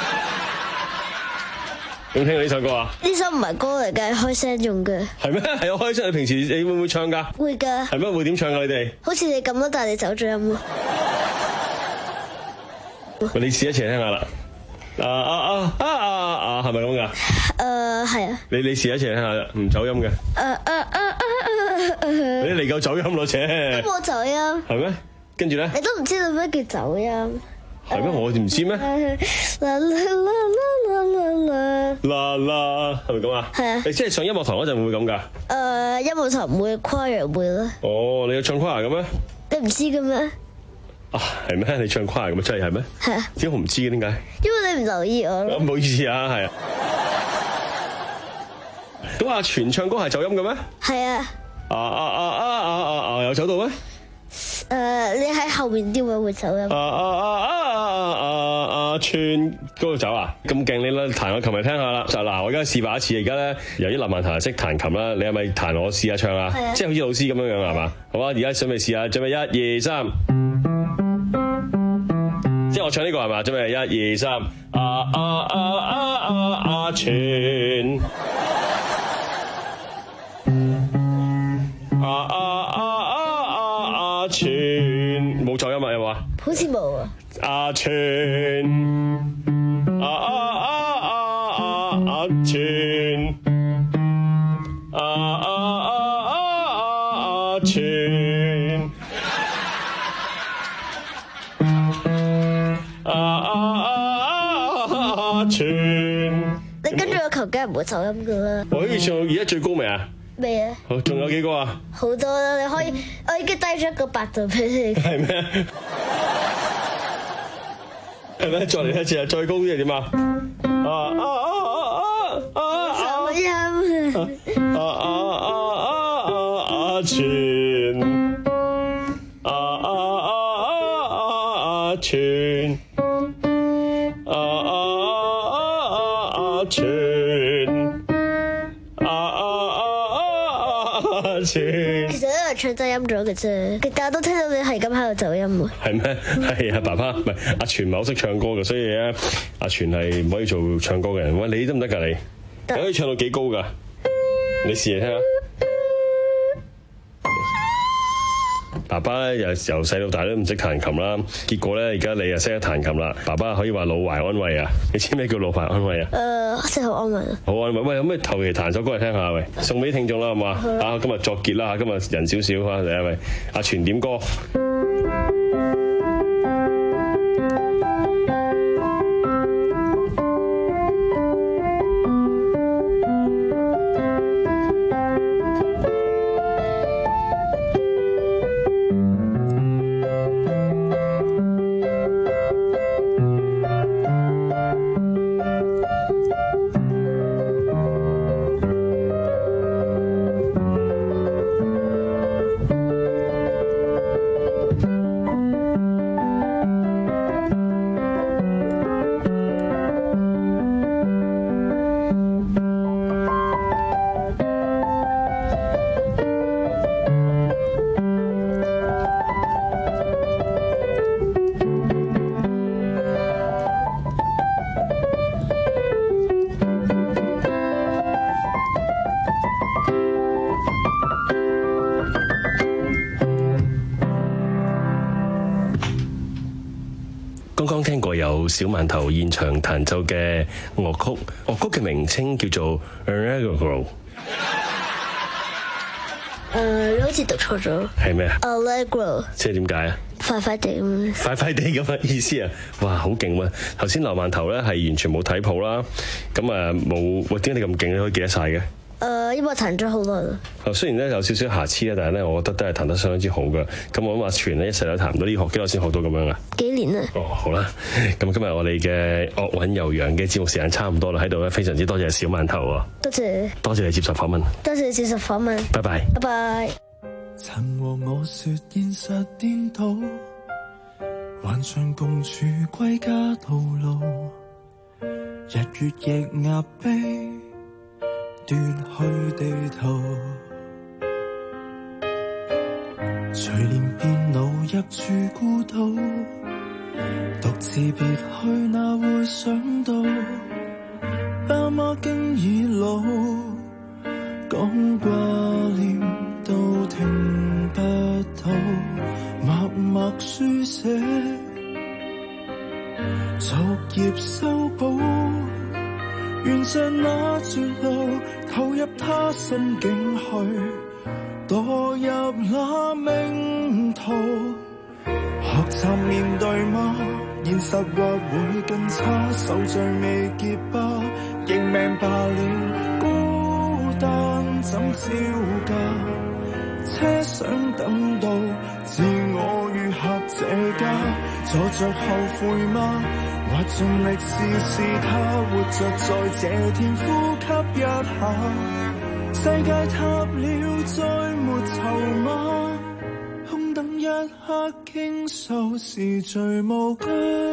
有冇聽過呢首歌啊？ 呢首唔係歌嚟嘅，係開聲用嘅。係咩？ 係我開聲。你平時你會唔會唱㗎？ 會㗎。係咩？會點唱㗎？你哋？ 好似你咁咯，但係你走咗音咯。 喂，你試一次嚟聽下啦。啊啊啊啊啊啊，係咪咁噶？ 誒，係啊。 你你試一次聽下，唔走音嘅。誒誒誒誒誒，你嚟夠走音咯，且。 都冇走音。 係咩？跟住咧？ 你都唔知道咩叫走音。 係咩？我哋唔知咩？ 啦啦啦啦啦啦啦啦，係咪咁啊？ 係啊。 你即係上音樂堂嗰陣會唔會咁㗎？ 誒，音樂堂唔會，choir會啦。 哦，你有唱 choir 嘅咩？ 你唔知嘅咩？ 啊，係咩？你唱 choir 嘅咩？真係係咩？ 係啊。 點解我唔知嘅？點解？ 因為你唔留意我咯。 唔好意思啊，係啊。咁阿全唱歌係走音嘅咩？ 係啊。 啊啊啊啊啊啊！有走到咩？ 誒，你喺後面啲位會走音。 啊啊啊啊啊啊啊！全嗰度走啊！咁勁，你啦彈我琴日聽下啦。就嗱，我而家示範一次。而家咧，由於林文彈識彈琴啦，你係咪彈我試下唱啊？即係好似老師咁樣樣係嘛？好啊！而家準備試下，準備一二三。即係我唱呢個係嘛？準備一二三。啊啊啊啊啊啊！全。啊啊啊啊啊啊！全冇走音啊？有冇啊？ 好似冇啊。 啊全。啊啊啊啊啊啊全。啊啊啊啊啊全。啊啊啊啊全。 你跟住個球梗係唔會走音噶啦。 我可以唱到而家最高未啊？ 未啊。 好，仲有幾個啊？ 好多啦，你可以，我已經低咗一個八度俾你。 係咩？係咩？再嚟一次啊！再高啲係點啊？啊啊啊啊啊！ 走音。 啊啊啊啊啊！全。啊啊啊啊啊！全。啊啊啊啊全。啊啊啊啊全。 其實都係唱低音咗嘅啫，大家都聽到你係咁喺度走音喎。 係咩？係啊，爸爸唔係阿全唔係好識唱歌嘅，所以咧阿全係唔可以做唱歌嘅人。喂，你得唔得㗎？你你可以唱到幾高㗎？你試嚟聽下。爸爸咧由由細到大都唔識彈琴啦，結果咧而家你又識得彈琴啦。爸爸可以話老懷安慰啊！你知咩叫老懷安慰啊？ 誒，真係好安慰啊！ 好安慰。喂，有咩求其彈首歌嚟聽下？喂，送俾聽眾啦，好嘛？啊，今日作結啦，今日人少少啊，嚟啊喂，阿全點歌。剛剛聽過有小饅頭現場彈奏嘅樂曲，樂曲嘅名稱叫做 Allegro。 誒，你好似讀錯咗。 係咩啊 ？Allegro。 即係點解啊？ 快快地咁。 快快地咁嘅意思啊！哇，好勁喎！頭先劉饅頭咧係完全冇睇譜啦，咁啊冇，喂，點解你咁勁？你可以記得晒嘅？ 誒，因為我彈咗好耐啦。 啊，雖然咧有少少瑕疵啦，但係咧，我覺得都係彈得相當之好嘅。咁我諗阿全咧一世都彈唔到呢，學幾耐先學到咁樣啊？ 幾年啊？ 哦，好啦，咁今日我哋嘅樂韻悠揚嘅節目時間差唔多啦，喺度咧非常之多謝小饅頭啊！ 多謝， 多謝你接受訪問， 多謝你接受訪問， 拜拜， 拜拜。 曾和我說現實顛倒，幻想共處歸家道路，日月亦壓迫。奪去地圖，隨年變老入住孤島，獨自別去哪會想到，爸媽經已老，講掛念都聽不到，默默書寫，逐頁修補。沿着那絕路，投入他心境去，墮入那命途。學習面對嗎？ 現實或會更差，手續未結疤，認命罷了，孤單怎招架？車想等到自我愈合這家，坐着後悔嗎？或盡力試試他，活着在這天呼吸一下。世界塌了，再沒籌碼，空等一刻傾訴是最無家。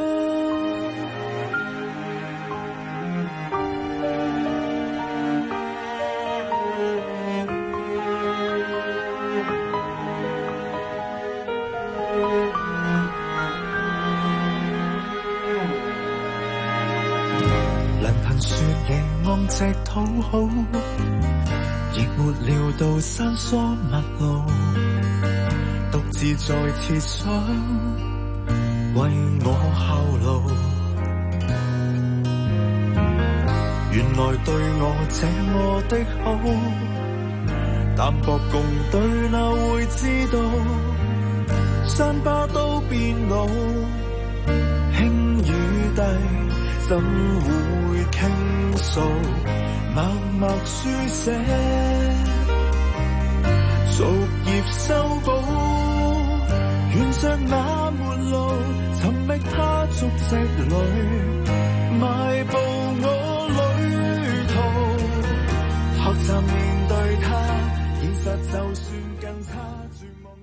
望直討好，亦沒料到山疏密路，獨自在設想為我效勞。原來對我這麼的好，淡薄共對那會知道，傷疤都變老，輕與低怎會傾訴，默默書寫，逐頁修補，沿着那末路，尋覓他足跡裏，邁步我旅途，學習面對他，現實就算更差，絕望。